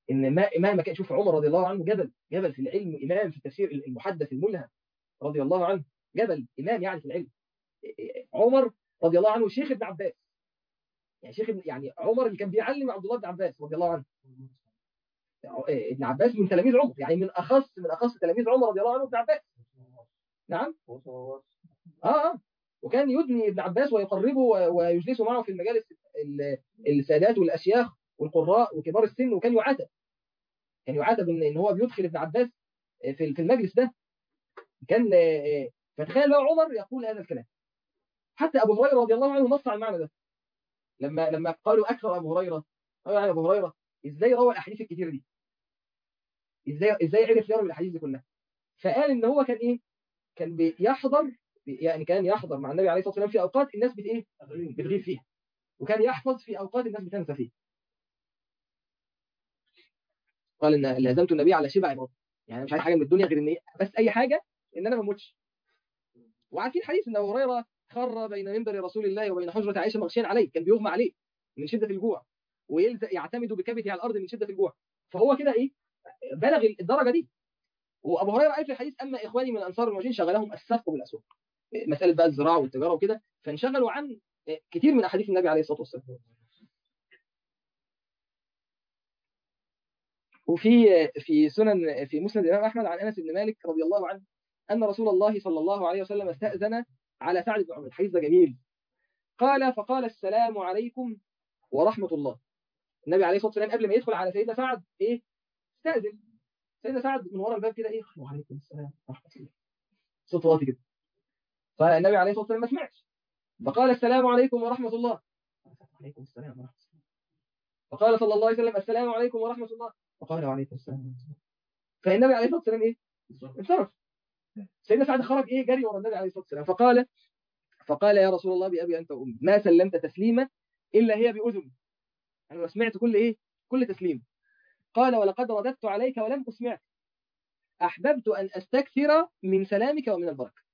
ان مهما كان، شوف عمر رضي الله عنه جبل في العلم، امام في التفسير، المحدث الملهم رضي الله عنه، جبل امام يعني في العلم. عمر رضي الله عنه شيخ ابن عباس، يعني يعني عمر اللي كان بيعلم عبد الله بن عباس رضي الله عنه. ابن عباس من تلاميذ عمر، يعني من اخص تلاميذ عمر رضي الله عنه ابن عباس. نعم. اه وكان يدني ابن عباس ويقربه ويجلسه معه في المجالس، السادات والاشياخ والقراء وكبار السن، وكان يعاتب ان هو بيدخل ابن عباس في المجلس ده. كان فتخيل بقى عمر يقول هذا الكلام. حتى ابو هريره رضي الله عنه نص على المعنى ده، لما قالوا اكثر ابو هريره، قالوا يعني ابو هريره ازاي روى الاحاديث الكتير دي، ازاي عرف يروي الاحاديث دي كلها. فقال ان هو كان ايه، كان بيحضر، يعني كان يحضر مع النبي عليه الصلاه والسلام في اوقات الناس بتغيب فيها، وكان يحفظ في اوقات الناس بتنسى فيها. قال ان لازمت النبي على شبع عباده، يعني مش عايز حاجه من الدنيا غير ان بس اي حاجه ان انا ما اموتش. وعارفين حديث ان ابو هريره خر بين منبر رسول الله وبين حجره عائشه مغشيا عليه، كان بيغمى عليه من شده الجوع، ويعتمد بكبته على الارض من شده الجوع. فهو كده ايه، بلغ الدرجه دي. وابو هريره قال في الحديث اما اخواني من الانصار المهاجرين شغلهم السفق بالاسواق، مساله بقى الزراعه والتجاره وكده، فانشغلوا عن كتير من احاديث النبي عليه الصلاه والسلام. في سنن في مسند الامام احمد عن انس بن مالك رضي الله عنه ان رسول الله صلى الله عليه وسلم استاذن على سعد بن عمر. الحديث ده جميل. فقال السلام عليكم ورحمه الله. النبي عليه الصلاه والسلام قبل ما يدخل على سيدنا سعد ايه، استاذن. سيدنا سعد من ورا الباب كده ايه، وعليكم السلام ورحمه الله، صوت واطي كده. فالنبي عليه الصلاه والسلام ما سمعش، فقال السلام عليكم ورحمه الله. وعليكم السلام ورحمه الله. فقال صلى الله عليه وسلم السلام عليكم ورحمه الله. فقال وعليكم السلام ورحمه الله. فالنبي عليه الصلاه والسلام ايه، انصرف. سيدنا سعد خرج ايه، جري ورا النبي عليه الصلاه والسلام. فقال يا رسول الله بأبي أنت وأمي ما سلمت تسليما إلا هي بأذني، أنا سمعت كل تسليم. قال ولقد رددت عليك ولم أسمعك، أحببت أن أستكثر من سلامك ومن البركة.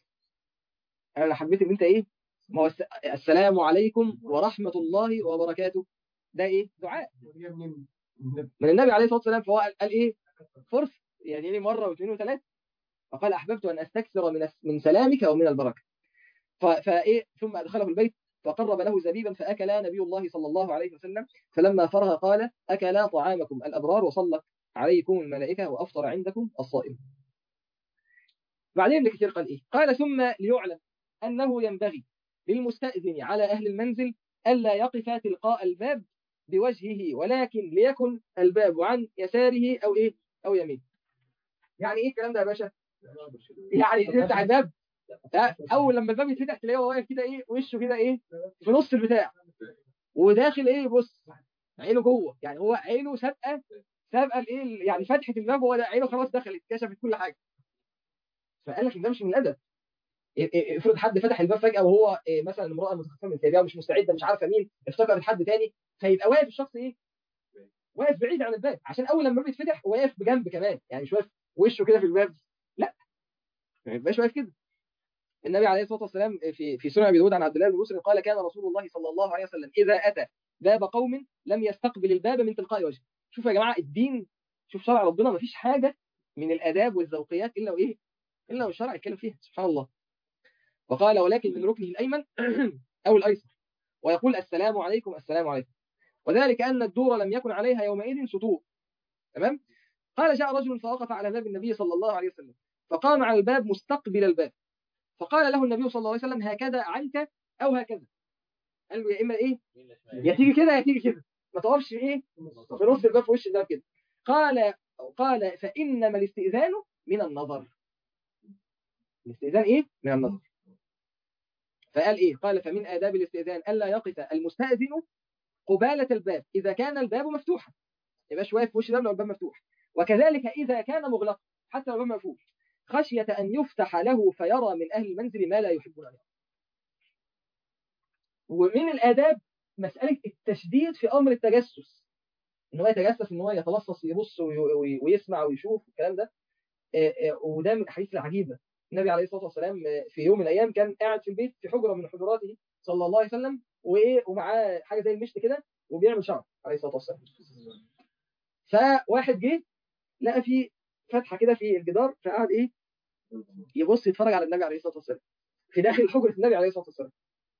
أنا حبيت إن أنت إيه، ما هو السلام عليكم ورحمة الله وبركاته، ده إيه، دعاء من النبي عليه الصلاة والسلام. فهو قال إيه، فرصة يعني لي مرة واثنين وثلاثة. فقال أحببت أن أستكثر من سلامك ومن البركة. فإيه، ثم أدخله البيت فقرب له زبيبا فأكلا نبي الله صلى الله عليه وسلم. فلما فرغ قال أكلا طعامكم الأبرار وصلت عليكم الملائكة وأفطر عندكم الصائم. بعدين ابن كثير قال إيه، قال ثم ليعلم أنه ينبغي للمستأذن على أهل المنزل ألا يقف تلقاء الباب بوجهه، ولكن ليكن الباب عن يساره أو إيه، أو يمينه. يعني إيه الكلام ده يا باشا؟ يعني تفتح الباب، اول لما الباب يتفتح تلاقيه واقف كده ايه، وشه كده ايه في نص البتاع، وداخل ايه، بص عينه جوه، يعني هو عينه سابقه الايه، يعني فتحه الباب، هو ده عينه خلاص دخلت كشفت كل حاجه. فقال لك ده مش من الادب. افرض حد فتح الباب فجاه وهو مثلا امراه متخفيه من ثيابها مش مستعده مش عارفه مين، افتكرت حد تاني، فيبقى واقف الشخص ايه، واقف بعيد عن الباب، عشان اول لما الباب يتفتح هو واقف بجنب كمان، يعني مش واقف وشه كده في الباب، لا ما يبقاش واقف كده. النبي عليه الصلاه والسلام في سنن ابي داود عن عبد الله بن مسعود قال كان رسول الله صلى الله عليه وسلم اذا اتى باب قوم لم يستقبل الباب من تلقاء وجهه. شوف يا جماعه الدين، شوف شرع ربنا، ما فيش حاجه من الاداب والذوقيات الا وايه، الا والشرع يتكلم فيها سبحان الله. وقال ولكن من ركنه الايمن او الايسر، ويقول السلام عليكم السلام عليكم، وذلك ان الدور لم يكن عليها يومئذ سطور. تمام. قال جاء رجل فوقف على باب النبي صلى الله عليه وسلم، فقام على الباب مستقبل الباب، فقال له النبي صلى الله عليه وسلم هكذا عنك او هكذا. قال له يا اما ايه، يا تيجي كده يا تيجي كده، ما تقفش ايه في نص الباب في وش الباب كده. قال فانما الاستئذان من النظر. الاستئذان ايه، من النظر. فقال ايه، قال فمن آداب الاستئذان الا يقف المستأذن قبالة الباب اذا كان الباب مفتوحا، يبقاش واقف في وش الباب لو الباب مفتوح، وكذلك اذا كان مغلقا حتى لو الباب مقفول، خشية ان يفتح له فيرى من اهل المنزل ما لا يحبون ان يرى. ومن الآداب مسألة التشديد في أمر التجسس، إن هو يتجسس، إن هو يتلصص يبص ويسمع ويشوف الكلام ده. وده من الأحاديث العجيبة. النبي عليه الصلاة والسلام في يوم من الأيام كان قاعد في البيت في حجرة من حجراته صلى الله عليه وسلم، ومعاه حاجة زي المشط كده وبيعمل شعر عليه الصلاة والسلام. فواحد جه لقى في فتحه كده في الجدار، فقعد ايه يبص يتفرج على النبي عليه الصلاه والسلام في داخل حجره النبي عليه الصلاه والسلام.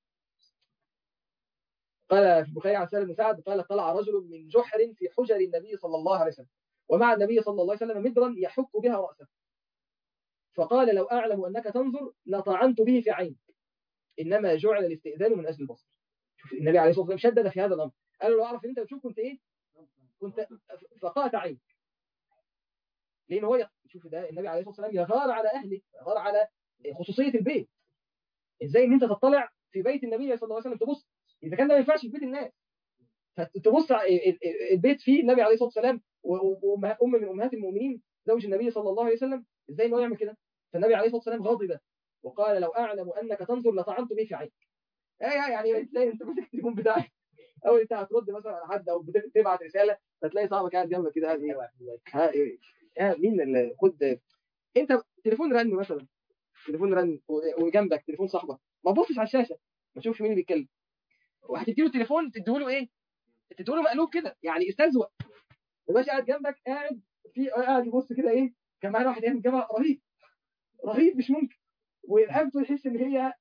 قال في البخاري عن سالم بن سعد قال طلع رجل من جحر في حجر النبي صلى الله عليه وسلم ومع النبي صلى الله عليه وسلم مدرا يحك بها راسه، فقال لو اعلم انك تنظر لطعنت به في عينك، انما جعل الاستئذان من اجل البصر. شوف النبي عليه الصلاه والسلام شدد في هذا الامر، قال له لو اعرف ان انت بتشوف كنت ايه، كنت فقعت عينك. لان هو شوف ده النبي عليه الصلاه والسلام يغار على اهله، يغار على خصوصيه البيت. ازاي ان انت تطلع في بيت النبي صلى الله عليه وسلم تبص، اذا كان ده ما ينفعش في بيت الناس، فتبص البيت فيه النبي عليه الصلاه والسلام وام من امهات المؤمنين زوج النبي صلى الله عليه وسلم، ازاي ان هو يعمل كده؟ فالنبي عليه الصلاه والسلام غضب وقال لو اعلم انك تنظر لطعنت به في عينك. يعني تلاقي انت ماسك التليفون بتاعك او انت هترد مثلا على حد او بتبعت رساله، فتلاقي صاحبك قاعد جنبك كده قاعد مين اللي خد انت تليفون رن مثلا، تليفون رن وجنبك تليفون صاحبك، ما تبصش على الشاشه، ما تشوفش مين اللي بيتكلم، وهتديله التليفون تديله ايه؟ تديله مقلوب كده، يعني استزوق. الباشا قاعد جنبك قاعد يبص كده ايه، كان معانا واحد ايام الجامعه رهيب رهيب مش ممكن، ورقبته تحس ان هي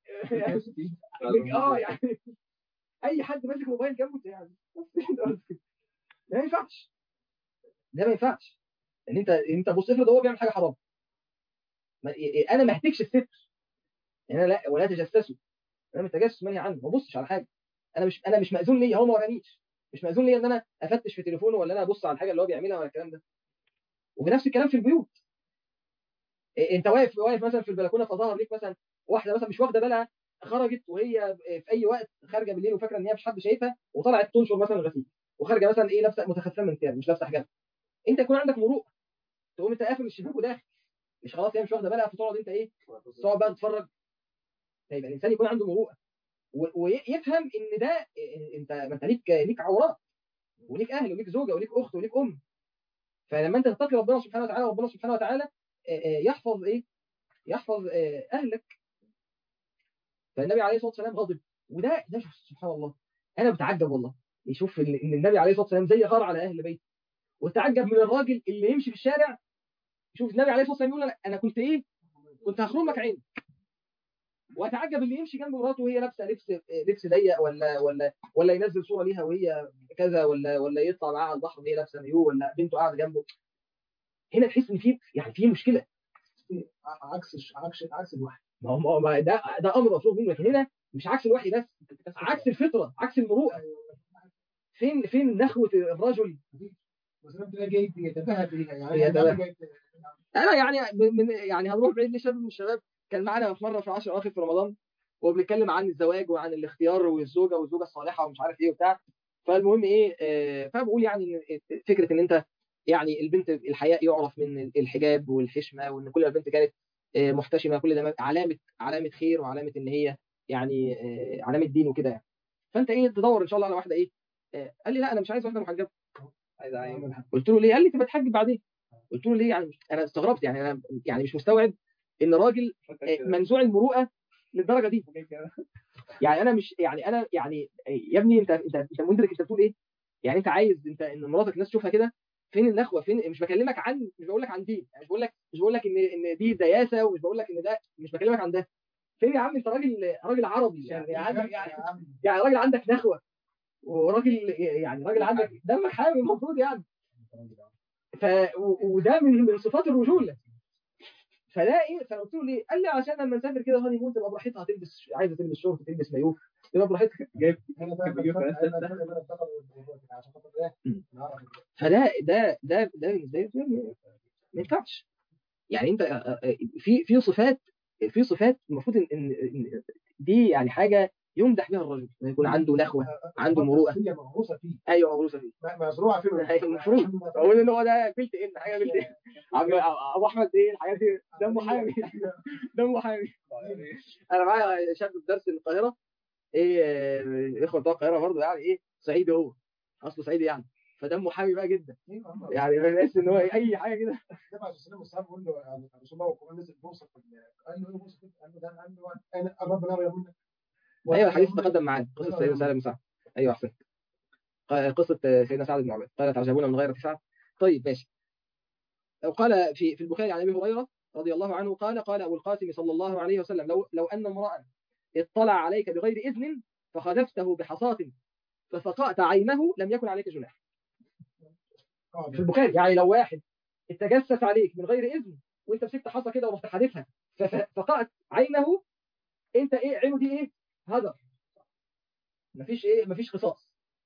يعني اي حد ماسك موبايل جنبه يعني ما ينفعش، ده ما ينفعش ان انت بص افرض هو بيعمل حاجه حرام، انا ما احتاجش الستر، يعني انا لا ولا تجسسوا، انا من التجسس منهي عنه، ما ابصش على حاجه، انا مش ماذون ليا، هو ما ورانيش، مش ماذون ليا ان انا افتش في تليفونه ولا انا ابص على الحاجه اللي هو بيعملها ولا الكلام ده. وبنفس الكلام في البيوت، انت واقف مثلا في البلكونه فظهر ليك مثلا واحده مثلا مش واخده بالها، خرجت وهي في اي وقت خارجه بالليل وفاكره ان هي مش حد شايفها وطلعت تنشر مثلا غسيل وخارجه مثلا ايه لابسه متخفيه من ثياب مش لابسه حاجه، انت يكون عندك مروءه تقوم انت قافل الشباك وداخل، مش خلاص هي مش واخده بالها فتقعد انت ايه تقعد بقى تتفرج. طيب الانسان يكون عنده مروءه ويفهم ان ده انت ما انت ليك عورات وليك اهل وليك زوجه وليك اخت وليك ام، فلما انت تتقي ربنا سبحانه وتعالى ربنا سبحانه وتعالى يحفظ ايه، يحفظ اهلك. فالنبي عليه الصلاه والسلام غضب، وده شوف سبحان الله، انا بتعجب والله يشوف ان النبي عليه الصلاه والسلام زي غار على اهل بيته، وتعجب من الراجل اللي يمشي في الشارع. شوف النبي عليه الصلاه والسلام يقول انا كنت ايه، كنت هخرمك عين، واتعجب اللي يمشي جنب مراته وهي لابسه لبس ضيق ولا ينزل صوره ليها وهي كذا ولا يطلع معاها على البحر وهي لابسه مايو ولا بنته قاعده جنبه. هنا تحس ان في مشكله، عكس الوحي. ما ده امر مطلوب منك هنا، مش عكس الوحي بس، عكس الفطره، عكس المروءه. فين نخوه الرجل؟ بس انت جاي يتباهى بيها يتباهى. انا يعني هنروح بعيد لشاب من الشباب كان معانا في مره في 10 اواخر في رمضان وبنتكلم عن الزواج وعن الاختيار والزوجه الصالحه ومش عارف ايه وبتاع. فالمهم ايه فبقول يعني فكره ان انت يعني البنت الحياء يعرف من الحجاب والحشمه، وان كل ما البنت كانت محتشمه كل ده علامه خير وعلامه ان هي يعني علامه دين وكده يعني. فانت ايه تدور ان شاء الله على واحده ايه قال لي لا انا مش عايز واحده محجبه. قلت له ليه؟ قال لي تبقى تحجب بعدين. قلت له ليه؟ يعني انا استغربت، يعني انا يعني مش مستوعب ان راجل منزوع المروءه للدرجه دي. يعني انا مش يعني انا يعني يا ابني انت مدرك انت بتقول ايه؟ يعني انت عايز انت ان مراتك الناس تشوفها كده؟ فين النخوه؟ فين؟ مش بكلمك عن، مش بقول لك عن دين، يعني مش بقول لك ان دي دياسه، ومش بقول لك ان ده، مش بكلمك عن ده. فين يا عم؟ انت راجل عربي، يعني راجل عندك نخوه، وراجل يعني راجل عندك دمك حامي المفروض يعني. وده من صفات الرجوله. فده ايه؟ فقلت له ليه؟ قال لي عشان لما نسافر كده هاني مون تبقى براحتها تلبس، عايزه تلبس شورت تلبس مايو تبقى براحتها. جايب فده بالنسبه لي ما ينفعش. يعني انت في صفات المفروض ان دي يعني حاجه يمدح بها الرجل، يكون عنده نخوه، عنده مروءه. مغروسه فيه. ايوه مغروسه فيه، مزروعه فيه. ايوه المفروض اقول ان هو ده بلت ان حاجه بلت ان. ابو احمد ايه الحاجات دي؟ دمه حامي دمه حامي. انا معايا شاب في درس القاهره، ايه اخوه بتوع القاهره برضه يعني ايه صعيدي، هو اصله صعيدي يعني، فدمه حامي بقى جدا، يعني بحس ان هو اي حاجه كده. النبي عليه الصلاه والسلام بيقول له يعني رسول الله والقران نزل بوصف، قال له ايه بوصف؟ قال له انا الرب لا يغنى. ايوه الحديث تقدم معانا قصه سيدنا سعد بن سعد. ايوه احسن. قصه سيدنا سعد بن عبيد قال تعجبون من غيرة سعد طيب ماشي. قال في البخاري عن ابي هريره رضي الله عنه قال ابو القاسم صلى الله عليه وسلم لو ان امرا اطلع عليك بغير اذن فخذفته بحصاة فسقأت عينه لم يكن عليك جناح. في البخاري يعني لو واحد اتجسس عليك من غير اذن وانت مسكت حصى كده ورحت حادفها فسقأت عينه، انت ايه عينه دي ايه؟ هدر. مفيش قصاص.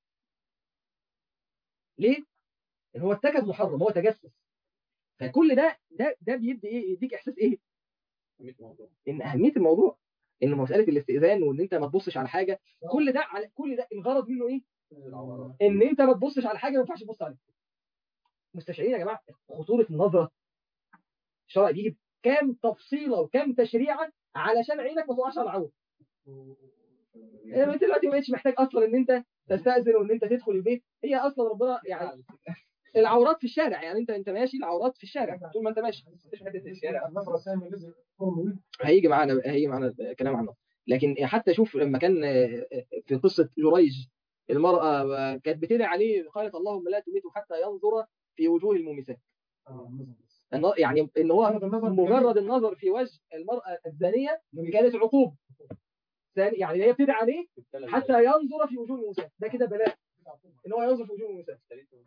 ليه؟ ان هو ارتكب محرم، هو تجسس. فكل ده بيدي ايه؟ يديك احساس ايه؟ ان اهميه الموضوع، ان مساله الاستئذان وان انت ما تبصش على حاجه، كل ده الغرض منه ايه؟ ان انت ما تبصش على حاجه ما ينفعش تبص عليها. مستشعرين يا جماعه خطوره النظره؟ الشرع بيجيب كام تفصيله وكام تشريعه علشان عينك ما تقعش على العور. انت دلوقتي ما بقتش محتاج اصلا ان انت تستأذن وان انت تدخل البيت. هي اصلا ربنا يعني العورات في الشارع، يعني انت ماشي العورات في الشارع طول ما انت ماشي. مفيش حته في الشارع. هيجي معانا كلام عنه. لكن حتى شوف لما كان في قصه جريج، المراه كانت بتدعي عليه قالت اللهم لا تميته حتى ينظر في وجوه المومسات. يعني ان هو مجرد النظر في وجه المراه الزانيه كانت عقوبه. يعني هي بتدعي عليه حتى ينظر في وجوه المومسات، ده كده بلاء ان هو ينظر في وجوه المومسات.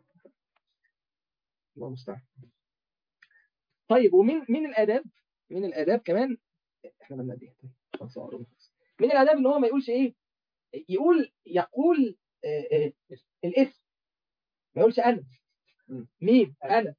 الله المستعان. طيب ومن الاداب، من الاداب كمان احنا بدنا ايه؟ من الاداب ان هو ما يقولش ايه، يقول الاسم، ما يقولش انا. مين انا؟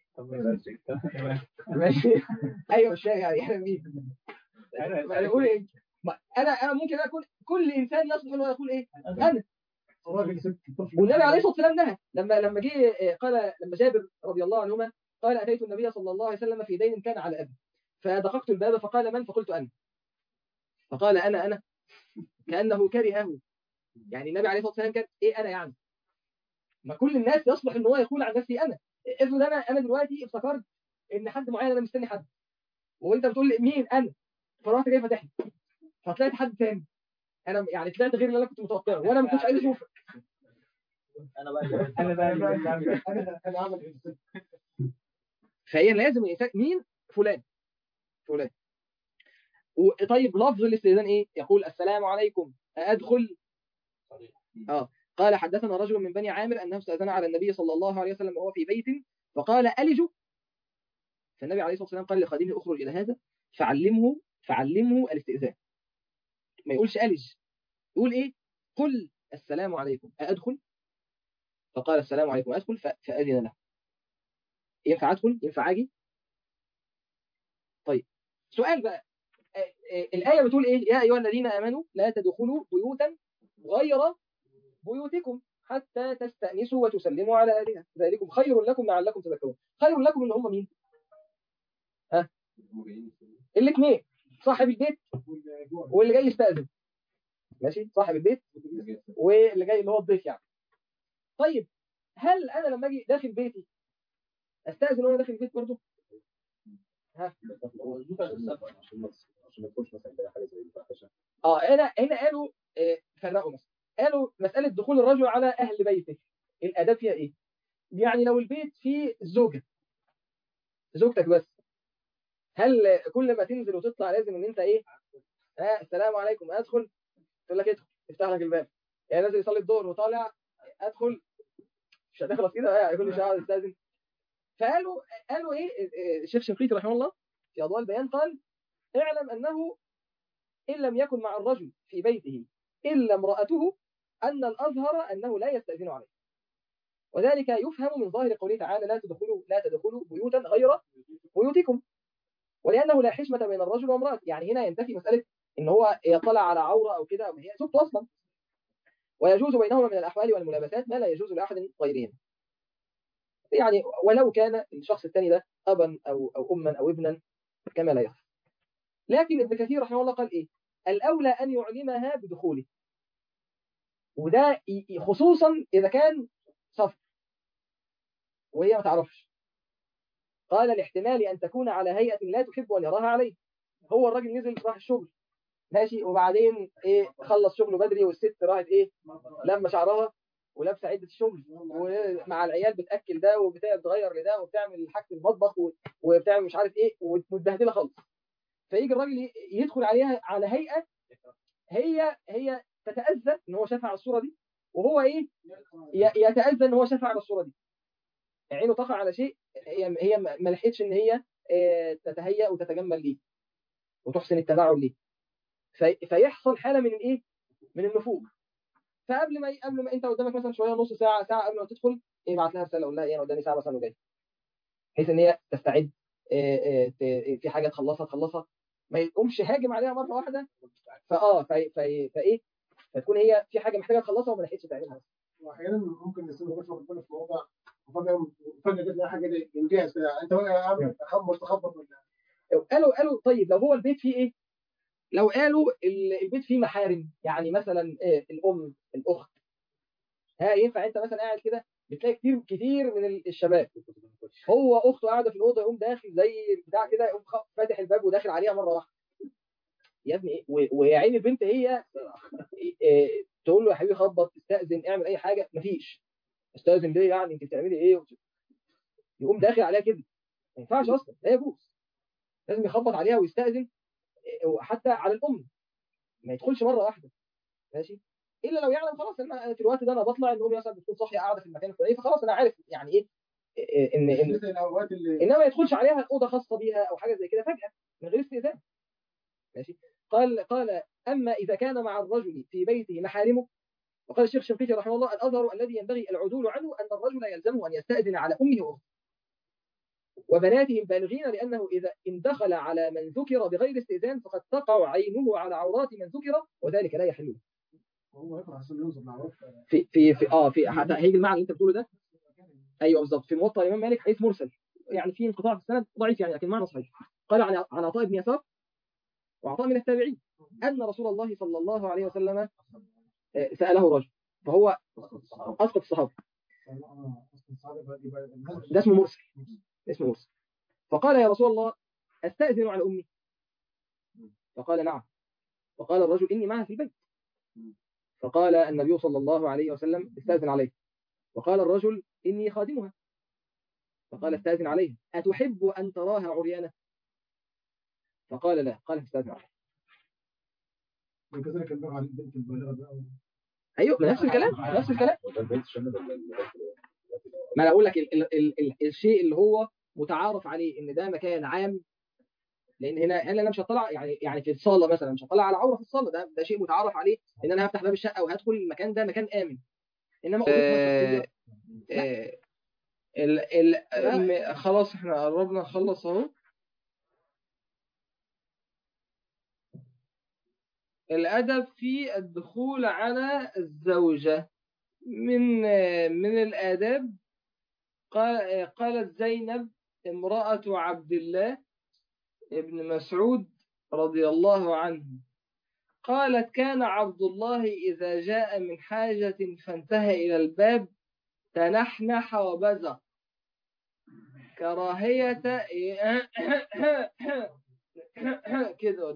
ماشي. ايوه مش يعني مين؟ يقول ايه؟ انا ممكن اكون كل انسان يصلح انه يقول ايه؟ انا. والنبي عليه الصلاه والسلام نهى لما جه قال، لما جابر رضي الله عنهما قال اتيت النبي صلى الله عليه وسلم في دين كان على ابي فدققت الباب فقال من؟ فقلت انا. فقال انا كانه كرهه. يعني النبي عليه الصلاه والسلام كان ايه انا يعني؟ ما كل الناس يصلح ان هو يقول عن نفسه انا. افرض انا دلوقتي افتكرت ان حد معين انا مستني حد وانت بتقول لي مين انا، فرحت جاي فاتح لي فطلعت حد تاني، انا يعني طلعت غير اللي انا كنت متوقعه وانا ما كنتش عايز اشوفك. انا عامل ايه؟ فهي لازم الانسان مين؟ فلان. طيب لفظ الاستئذان ايه؟ يقول السلام عليكم ادخل. قال حدثنا رجل من بني عامر انه استاذن على النبي صلى الله عليه وسلم وهو في بيت فقال الج. فالنبي عليه الصلاه والسلام قال لخادمه اخرج الى هذا فعلمه الاستئذان. ما يقولش الج، يقول ايه؟ قل السلام عليكم ادخل. فقال السلام عليكم ادخل فاذن له. ينفع ادخل؟ ينفع اجي؟ طيب سؤال بقى، الآية بتقول إيه؟ يا أيها الذين آمنوا لا تدخلوا بيوتا غير بيوتكم حتى تستأنسوا وتسلموا على أهلها ذلكم خير لكم لعلكم تذكرون. خير لكم اللي هم مين؟ ها؟ الاثنين، صاحب البيت واللي جاي يستأذن. ماشي، صاحب البيت واللي جاي اللي هو الضيف يعني. طيب هل أنا لما أجي داخل بيتي أستأذن وأنا داخل البيت برضه؟ ها؟ هنا قالوا فرقوا مثلا، قالوا مسألة دخول الرجل على أهل بيته الآداب فيها إيه؟ يعني لو البيت فيه زوجتك بس، هل كل ما تنزل وتطلع لازم ان انت ايه؟ السلام عليكم ادخل؟ تقول لك ادخل افتح لك الباب. يعني نازل يصلي الظهر وطالع ادخل؟ مش هتخلص كده يعني كل شويه استاذن. قالوا ايه؟ الشيخ شنقيطي رحمه الله في اضواء البيان قال اعلم انه ان لم يكن مع الرجل في بيته الا امراته ان الاظهر انه لا يستاذن عليه، وذلك يفهم من ظاهر قوله تعالى لا تدخلوا بيوتا غير بيوتكم، ولانه لا حشمه بين الرجل وامراته. يعني هنا ينتفي مساله ان هو يطلع على عوره او كده، هي زوجته اصلا. ويجوز بينهما من الاحوال والملابسات ما لا يجوز لاحد غيرهم، يعني ولو كان الشخص الثاني ده ابا او اما او ابنا كما لا يخفى. لكن ابن كثير رحمه الله قال ايه؟ الاولى ان يعلمها بدخوله، وده خصوصا اذا كان سفر وهي ما تعرفش. قال لاحتمال ان تكون على هيئه لا تحب ان يراها عليه. هو الراجل نزل راح الشغل ماشي، وبعدين ايه خلص شغله بدري والست راحت ايه لما شعرها ولابسه عده الشغل، ومع العيال بتاكل ده وبتغير لده وبتعمل حاجه المطبخ وبتعمل مش عارف ايه ومتبهدله خالص. فيجي الراجل يدخل عليها على هيئه هي تتاذى ان هو شافها على الصوره دي، وهو ايه يتاذى ان هو شافها على الصوره دي. عينه تقع على شيء هي ما لحقتش ان هي تتهيأ وتتجمل ليه وتحسن التفاعل ليه. فيحصل حاله من الايه؟ من النفور. قبل ما انت قدامك مثلا شويه، نص ساعه ساعه قبل ما تدخل، ابعت لها رساله قول لها ايه انا قدامي ساعه مثلا وجاي، بحيث ان هي تستعد، في حاجه تخلصها، ما يقومش هاجم عليها مره واحده. فايه فتكون هي في حاجه محتاجه تخلصها وما لحقتش تعملها. واحيانا ممكن نسيب الغرفه ونكون في موضع وفجاه جت لها حاجه دي انجاز كده، انت عامل تخبط ولا قالوا طيب لو هو البيت فيه ايه؟ لو قالوا البيت فيه محارم، يعني مثلا الام الاخت، ينفع انت مثلا قاعد كده بتلاقي كتير من الشباب هو اخته قاعده في الاوضه، يقوم داخل زي بتاع كده، يقوم فاتح الباب وداخل عليها مره واحده. يا ابني ويا عين البنت هي تقول له يا حبيبي خبط، استاذن، اعمل اي حاجه، مفيش. استاذن ليه يعني؟ انت بتعملي ايه؟ يقوم داخل عليها كده، ما ينفعش اصلا، لا يجوز. لازم يخبط عليها ويستاذن. حتى على الام ما يدخلش مره واحده، ماشي، الا لو يعلم خلاص ان في الوقت ده انا بطلع، ان امي مثلا بتكون صاحيه قاعده في المكان الفلاني، فخلاص انا عارف يعني ايه انما ما يدخلش عليها اوضه خاصه بيها او حاجه زي كده فجاه من غير استئذان. ماشي. قال اما اذا كان مع الرجل في بيته محارمه، وقال الشيخ الشنقيطي رحمه الله: الأظهر الذي ينبغي العدول عنه أن الرجل يلزمه أن يستأذن على أمه وأخته وبناته البالغين، لأنه إذا إن دخل على من ذكر بغير استئذان فقد تقع عينه على عورات من ذكر، وذلك لا يحل. في حتى هيجي المعنى اللي أنت بتقوله ده. أيوه بالظبط، في موطأ الإمام مالك حديث مرسل، يعني في انقطاع في السند ضعيف يعني، لكن معنى صحيح. قال عن عطاء بن يسار وعطاء من التابعين أن رسول الله صلى الله عليه وسلم سأله رجل، فهو أسقط الصحابة، ده اسمه مرسل. فقال يا رسول الله أستأذن على أمي؟ فقال نعم. فقال الرجل إني معها في البيت. فقال النبي صلى الله عليه وسلم استأذن عليه. وقال الرجل إني خادمها. فقال استأذن عليه. أتحب أن تراها عريانة؟ فقال لا. قال استأذن عليه. وكذلك البغى على البنت البالغه. أيوه نفس الكلام. ما أنا أقول لك الشيء اللي هو متعارف عليه إن ده مكان عام، لان هنا انا مش هطلع يعني في الصاله مثلا مش هطلع على عوره في الصاله، ده شيء متعارف عليه ان انا هفتح باب الشقه وهدخل المكان ده مكان امن. انما خلاص احنا قربنا نخلص اهو. الادب في الدخول على الزوجه من الاداب. قالت زينب امراه عبد الله ابن مسعود رضي الله عنه، قالت كان عبد الله إذا جاء من حاجة فانتهى إلى الباب تنحنح وبزق كراهية كده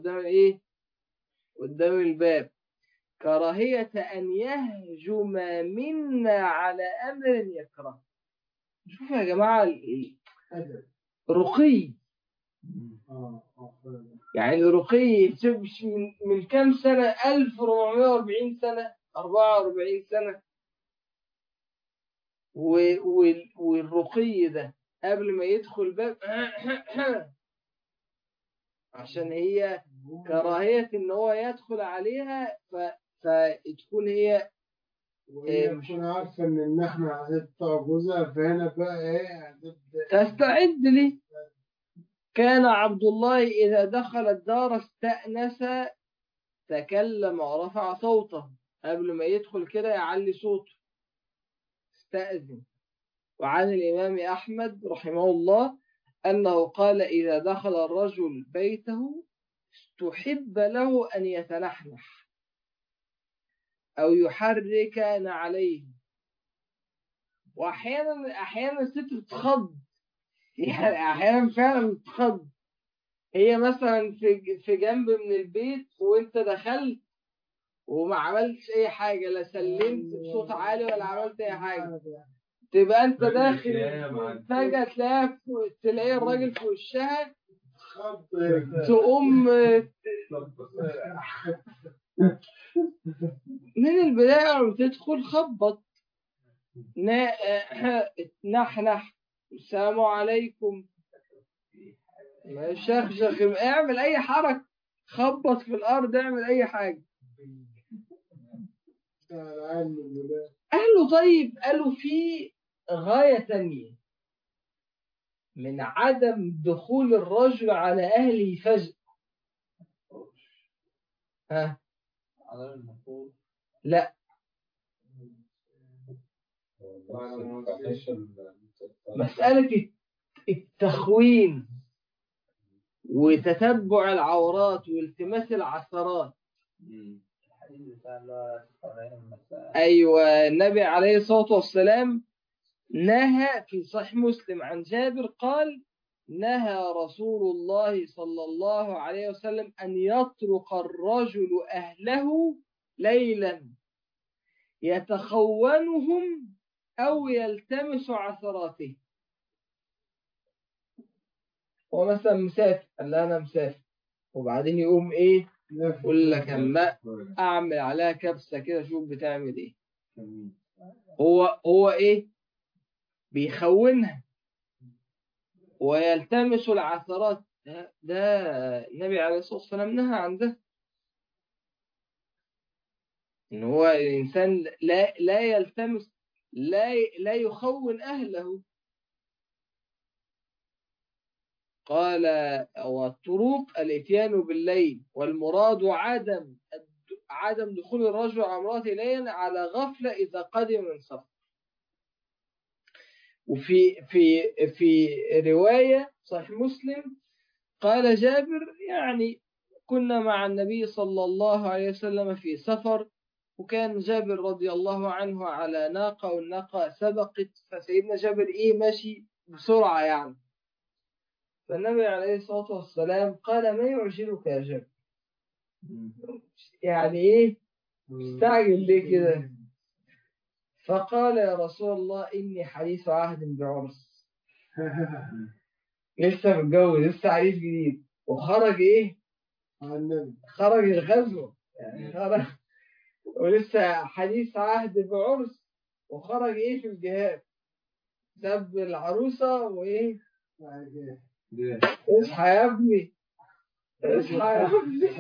قدام الباب، كراهية أن يهجم منا على أمر يكره. شوفوا يا جماعة الرقي، يعني الرقي من كم سنة؟ 1440 سنة، 44 سنة. والرقي ده قبل ما يدخل باب عشان هي كراهية ان هو يدخل عليها، فتكون هي مش عارفة ان احنا هنطلع جوزها، فهنا بقى ايه تستعد لي. كان عبد الله إذا دخل الدار استأنس تكلم ورفع صوته، قبل ما يدخل كده يعلي صوته، استأذن. وعن الإمام أحمد رحمه الله أنه قال إذا دخل الرجل بيته استحب له أن يتنحنح أو يحرك نعليه. وأحيانا الست بتخض، يعني أحيانا فعلا بتخض. هي مثلا في جنب من البيت وانت دخلت وما عملتش اي حاجه، لا سلمت بصوت عالي ولا عملت اي حاجه، تبقى انت داخل فجاه تلاقي الراجل في وشها، تقوم من البدايه لما تدخل خبط، نحنح، السلام عليكم، شخشخ، اعمل اي حركه، خبط في الارض، اعمل اي حاجه. قالوا طيب، قالوا في غاية تانية من عدم دخول الرجل على أهله فجأة. ها؟ لا، مسألة التخوين وتتبع العورات والتماس العثرات. أيوة، النبي عليه الصلاة والسلام نهى في صحيح مسلم عن جابر قال: نهى رسول الله صلى الله عليه وسلم أن يطرق الرجل أهله ليلا يتخونهم أو يلتمس عثراته. هو مثلا مسافر، قال لا أنا مسافر، وبعدين يقوم إيه، يقول لك أما أعمل عليها كبسة كده، شوف بتعمل إيه. هو إيه، بيخونها ويلتمس العثرات. ده النبي عليه الصلاة والسلام نهى عن ده، إن هو الإنسان لا يلتمس، لا يخون أهله. قال: والطرق الاتيان بالليل، والمراد عدم دخول الرجل على امرأته ليلا على غفلة إذا قدم من سفر. وفي في رواية صحيح مسلم قال جابر: يعني كنا مع النبي صلى الله عليه وسلم في سفر، وكان جابر رضي الله عنه على ناقة، والناقة سبقت، فسيدنا جابر إيه ماشي بسرعة يعني. فالنبي عليه الصلاة والسلام قال: ما يعجلك يا جابر؟ يعني إيه مستعجل ليه كده؟ فقال: يا رسول الله إني حديث عهد بعرس. لسه متجوز، لسه عريس جديد، وخرج إيه؟ خرج الغزو، يعني خرج ولسه حديث عهد بعرس، وخرج إيه في الجهاد، ساب العروسة وإيه؟ اصحى يا ابني، اصحى يا ابني.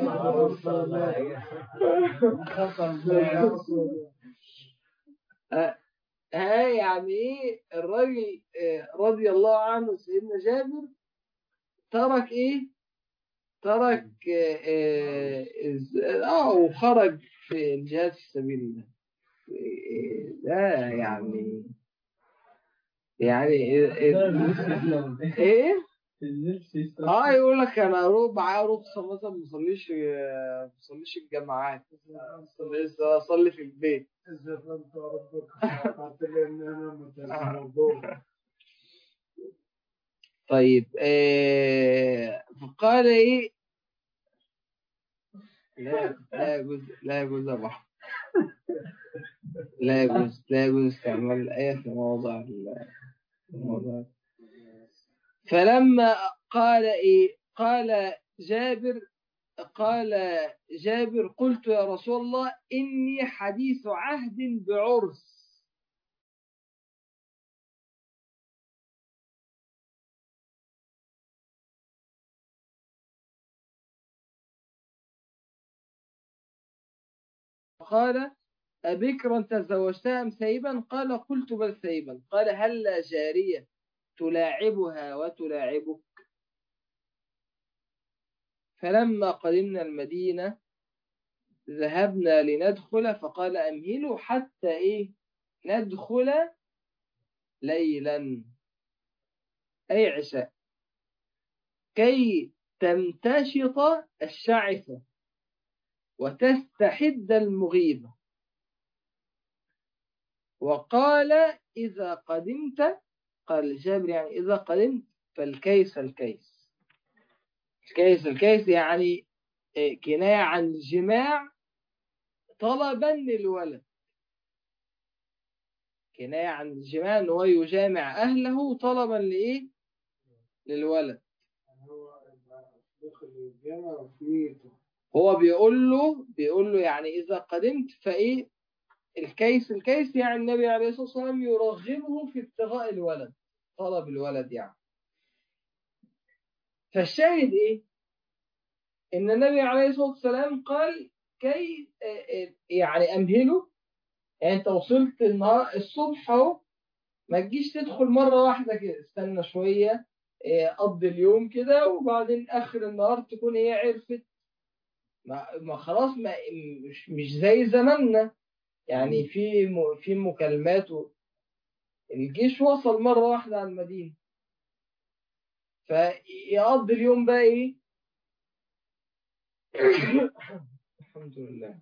يعني ايه الراجل رضي الله عنه سيدنا جابر ترك ايه، ترك وخرج في الجهاد في سبيل الله. ده يعني ايه يقول لك انا معايا رخصه مثلا ما بصليش الجامعات، اصلي في البيت. طيب فقال ايه، لا يجوز يا بحر، لا يجوز استعمال الآية في موضع الموضوع. فلما قال إيه، قال جابر: قلت يا رسول الله إني حديث عهد بعرس. قال: أبكرا تزوجتها أم ثيبا؟ قال: قلت بل ثيبا. قال: هل جارية تلاعبها وتلاعبك؟ فلما قدمنا المدينة ذهبنا لندخل، فقال: أمهلوا حتى إيه ندخل ليلا، أي عشاء، كي تمتشط الشعثة وتستحد المغيبة. وقال: إذا قدمت، قال جابر يعني إذا قدمت فالكيس الكيس. الكيس يعني كناية عن الجماع طلبا للولد، كناية عن الجماع إن هو يجامع أهله طلبا لإيه؟ للولد. هو دخل الجامع وفيه هو بيقول له يعني إذا قدمت فإيه الكيس يعني النبي عليه الصلاة والسلام يرغبه في ابتغاء الولد، طلب الولد يعني. فالشاهد إيه؟ إن النبي عليه الصلاة والسلام قال كي يعني أمهله، يعني أنت وصلت النهار الصبح أهو، ما تجيش تدخل مرة واحدة كده، استنى شوية قضي اليوم كده وبعدين آخر النهار تكون هي عرفت. ما خلاص، ما مش زي زماننا يعني في مكالمات. الجيش وصل مرة واحدة على المدينة، فيقضي اليوم بقى إيه؟ الحمد لله.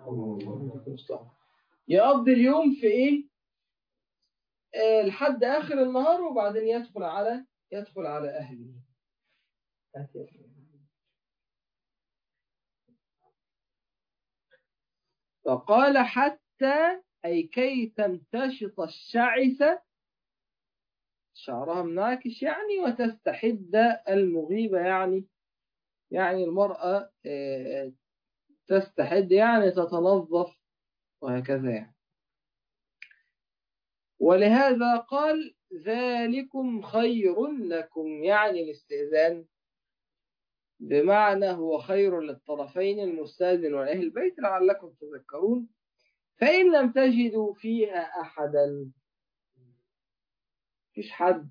يقضي اليوم في إيه؟ لحد آخر النهار وبعدين يدخل على أهله. فقال حتى أي كي تمتشط الشعثة، شعرها مناكش يعني، وتستحد المغيبة يعني المرأة تستحد يعني تتنظف وهكذا يعني. ولهذا قال ذلكم خير لكم، يعني الاستئذان بمعنى هو خير للطرفين المستأذن وأهل البيت لعلكم تذكرون. فإن لم تجدوا فيها أحدا، مفيش حد،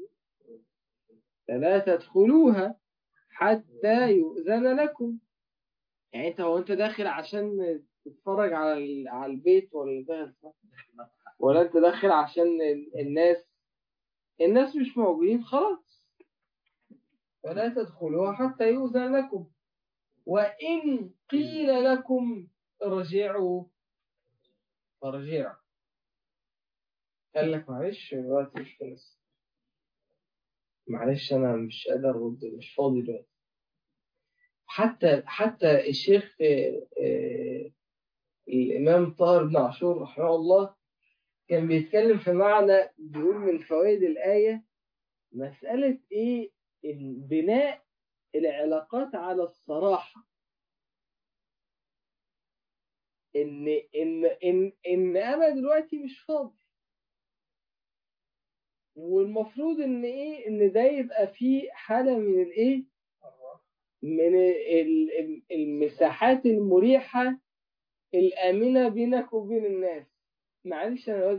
فلا تدخلوها حتى يؤذن لكم. يعني انت داخل عشان تتفرج على البيت، ولا انت داخل عشان الناس مش موجودين خلاص، فلا تدخلوها حتى يؤذن لكم. وإن قيل لكم ارجعوا فارجعوا. قال لك معلش الوقت مش كويس، معلش أنا مش قادر أرد، مش فاضي دلوقتي. حتى الشيخ الإمام طاهر بن عاشور رحمه الله كان بيتكلم في معنى، بيقول من فوائد الآية مسألة إيه؟ بناء العلاقات على الصراحة. إن أنا دلوقتي مش فاضي، والمفروض إن إيه؟ إن ده يبقى فيه حالة من الإيه؟ من المساحات المريحة الآمنة بينك وبين الناس. معلش أنا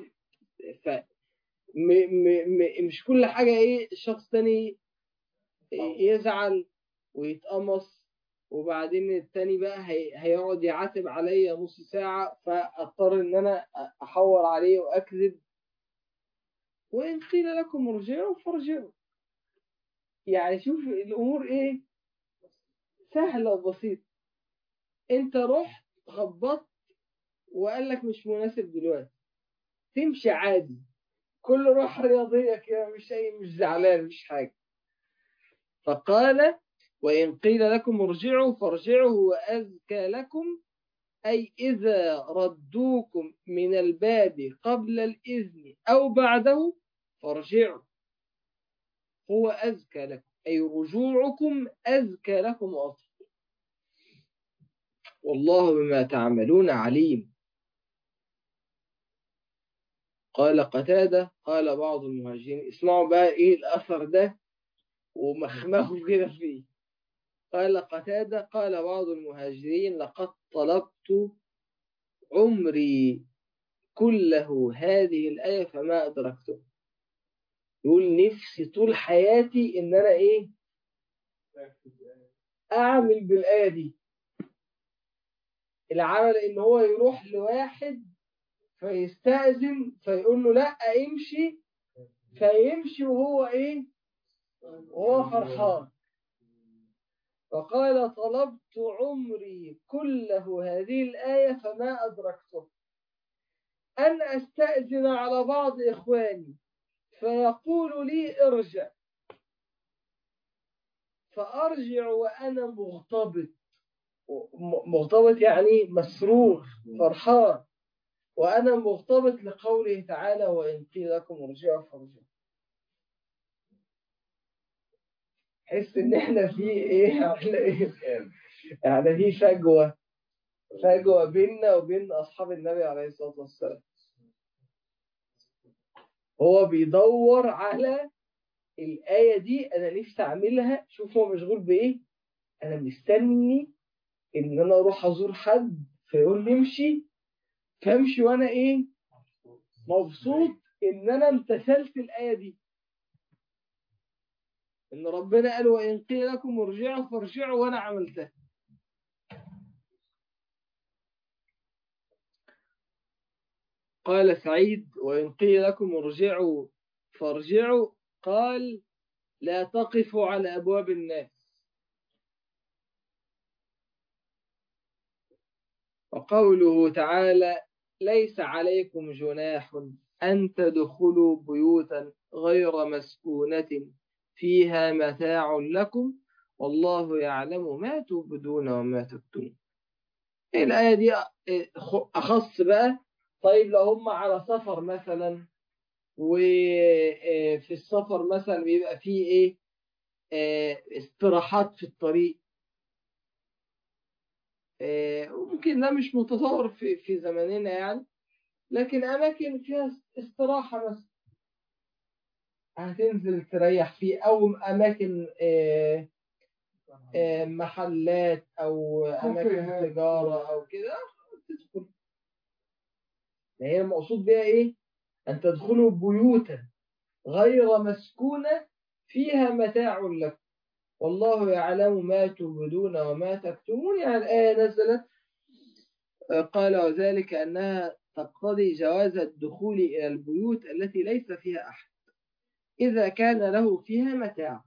مش كل حاجة إيه الشخص تاني يزعل ويتقمص، وبعدين التاني بقى هيقعد يعاتب عليا نص ساعة، فأضطر إن أنا أحور عليه وأكذب. وإن قيل لكم ارجعوا فارجعوا. يعني شوف الأمور إيه سهلة وبسيطة. أنت رحت خبطت وقال لك مش مناسب دلوقتي، تمشي عادي، كل روح رياضية كده، مش زعلان مش حاجة. فقال وإن قيل لكم ارجعوا فارجعوا هو أزكى لكم، أي إذا ردوكم من الباب قبل الإذن أو بعده فارجعوا هو أزكى لكم، أي رجوعكم أزكى لكم وأطهر، والله بما تعملون عليم. قال قتادة قال بعض المهاجرين، اسمعوا بقى إيه الأثر ده ومخمخوا كده فيه. قال قتادة قال بعض المهاجرين لقد طلبت عمري كله هذه الآية فما أدركته. يقول نفسي طول حياتي إن أنا إيه أعمل بالآية دي. العمل إن هو يروح لواحد فيستأذن فيقول له لا امشي، فيمشي وهو إيه وهو فرحان. فقال طلبت عمري كله هذه الآية فما أدركته، أن أستأذن على بعض إخواني فيقول لي ارجع، فأرجع وأنا مغتبط مرتبط يعني مسرور فرحان، وأنا مرتبط لقوله تعالى وإن قيل لكم ارجعوا فارجعوا. حس إن إحنا في إيه يعني في فجوة بيننا وبين أصحاب النبي عليه الصلاة والسلام. هو بيدور على الآية دي، أنا نفسي أعملها. شوف هو مشغول بإيه. أنا مستني إن أنا أروح أزور حد فيقول لي امشي، فامشي وأنا إيه مبسوط إن أنا امتثلت الآية دي. إن ربنا قال وإن قيل لكم ارجعوا فارجعوا وأنا عملتها. قال سعيد وإن قيل لكم ارجعوا فارجعوا قال لا تقفوا على أبواب الناس. وقوله تعالى ليس عليكم جناح أن تدخلوا بيوتا غير مسكونة فيها متاع لكم والله يعلم ما تبدون وما تكتمون. الآية دي أخص بقى. طيب لو هم على سفر مثلا، وفي السفر مثلا بيبقى فيه إيه استراحات في الطريق، ممكن ده مش متطور في زماننا يعني، لكن أماكن فيها استراحة مثلا هتنزل تريح فيه، أو أماكن محلات أو أماكن تجارة أو كده تدخل. هي المقصود بها إيه؟ أن تدخلوا بيوتا غير مسكونة فيها متاع لكم والله يعلم ما تبدون وما تكتمون. يعني الآية نزلت قال وذلك أنها تقتضي جواز الدخول إلى البيوت التي ليس فيها أحد إذا كان له فيها متاع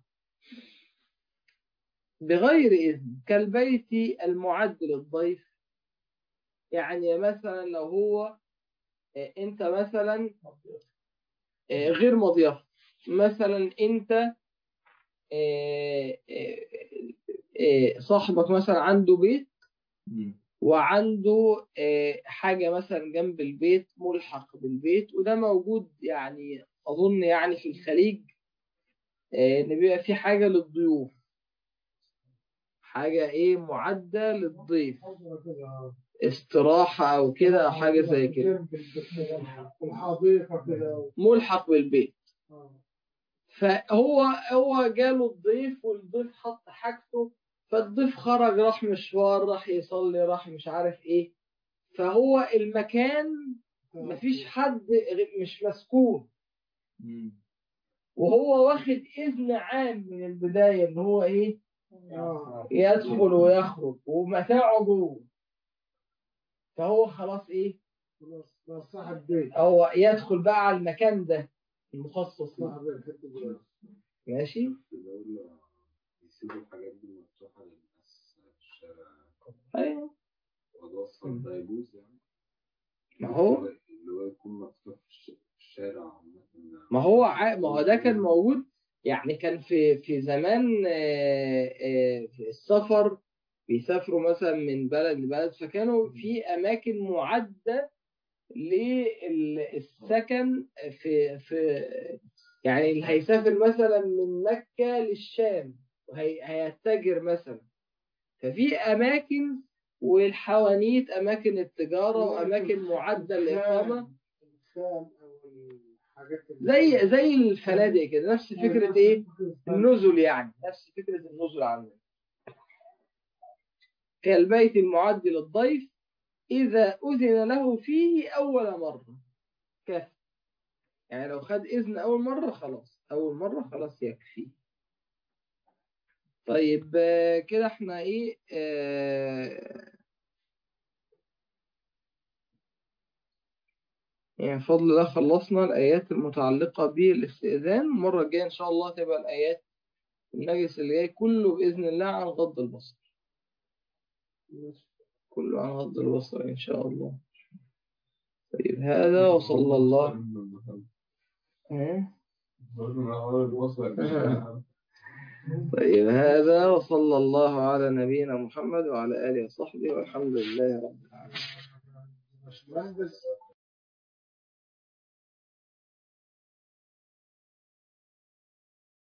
بغير إذن، كالبيت المعد للضيف. يعني مثلا لو هو أنت مثلا غير مضيف، مثلا أنت صاحبك مثلا عنده بيت وعنده حاجة مثلا جنب البيت ملحق بالبيت، وده موجود يعني أظن يعني في الخليج إن بيبقى في حاجة للضيوف، حاجة إيه معدة للضيف، استراحة أو كده أو حاجة زي كده ملحق بالبيت. فهو جاله الضيف والضيف حط حاجته، فالضيف خرج راح مشوار، راح يصلي، راح مش عارف إيه، فهو المكان مفيش حد مش مسكون، وهو واخد إذن عام من البداية إن هو إيه يدخل ويخرج ومتاعه جوه، فهو خلاص إيه صاحب بيت هو يدخل بقى على المكان ده المخصص له. ماشي. يسيبوا الحاجات دي مفتوحة للناس في الشارع. أيوه. وتوصل ده يجوز يعني. ما هو اللي هو يكون مفتوح في الشارع. ما هو ده كان موجود يعني. كان في زمان في السفر بيسافروا مثلا من بلد لبلد، فكانوا في أماكن معدة للسكن في يعني اللي هيسافر مثلا من مكة للشام وهيتجر مثلا، ففي أماكن والحوانيت أماكن التجارة وأماكن معدة للإقامة زي الفنادق كده. نفس فكرة إيه النزل، يعني نفس فكرة النزل عندنا. كالبيت المعد للضيف إذا أذن له فيه أول مرة كافي. يعني لو خد إذن أول مرة خلاص، أول مرة خلاص يكفي. طيب كده احنا إيه يعني بفضل الله خلصنا الآيات المتعلقة بالاستئذان. المرة الجاية إن شاء الله تبقى الآيات المجلس اللي جاي كله بإذن الله عن غض البصر، كله عن غض البصر إن شاء الله. طيب هذا وصلى الله طيب هذا وصلى الله على نبينا محمد وعلى آله وصحبه والحمد لله رب العالمين.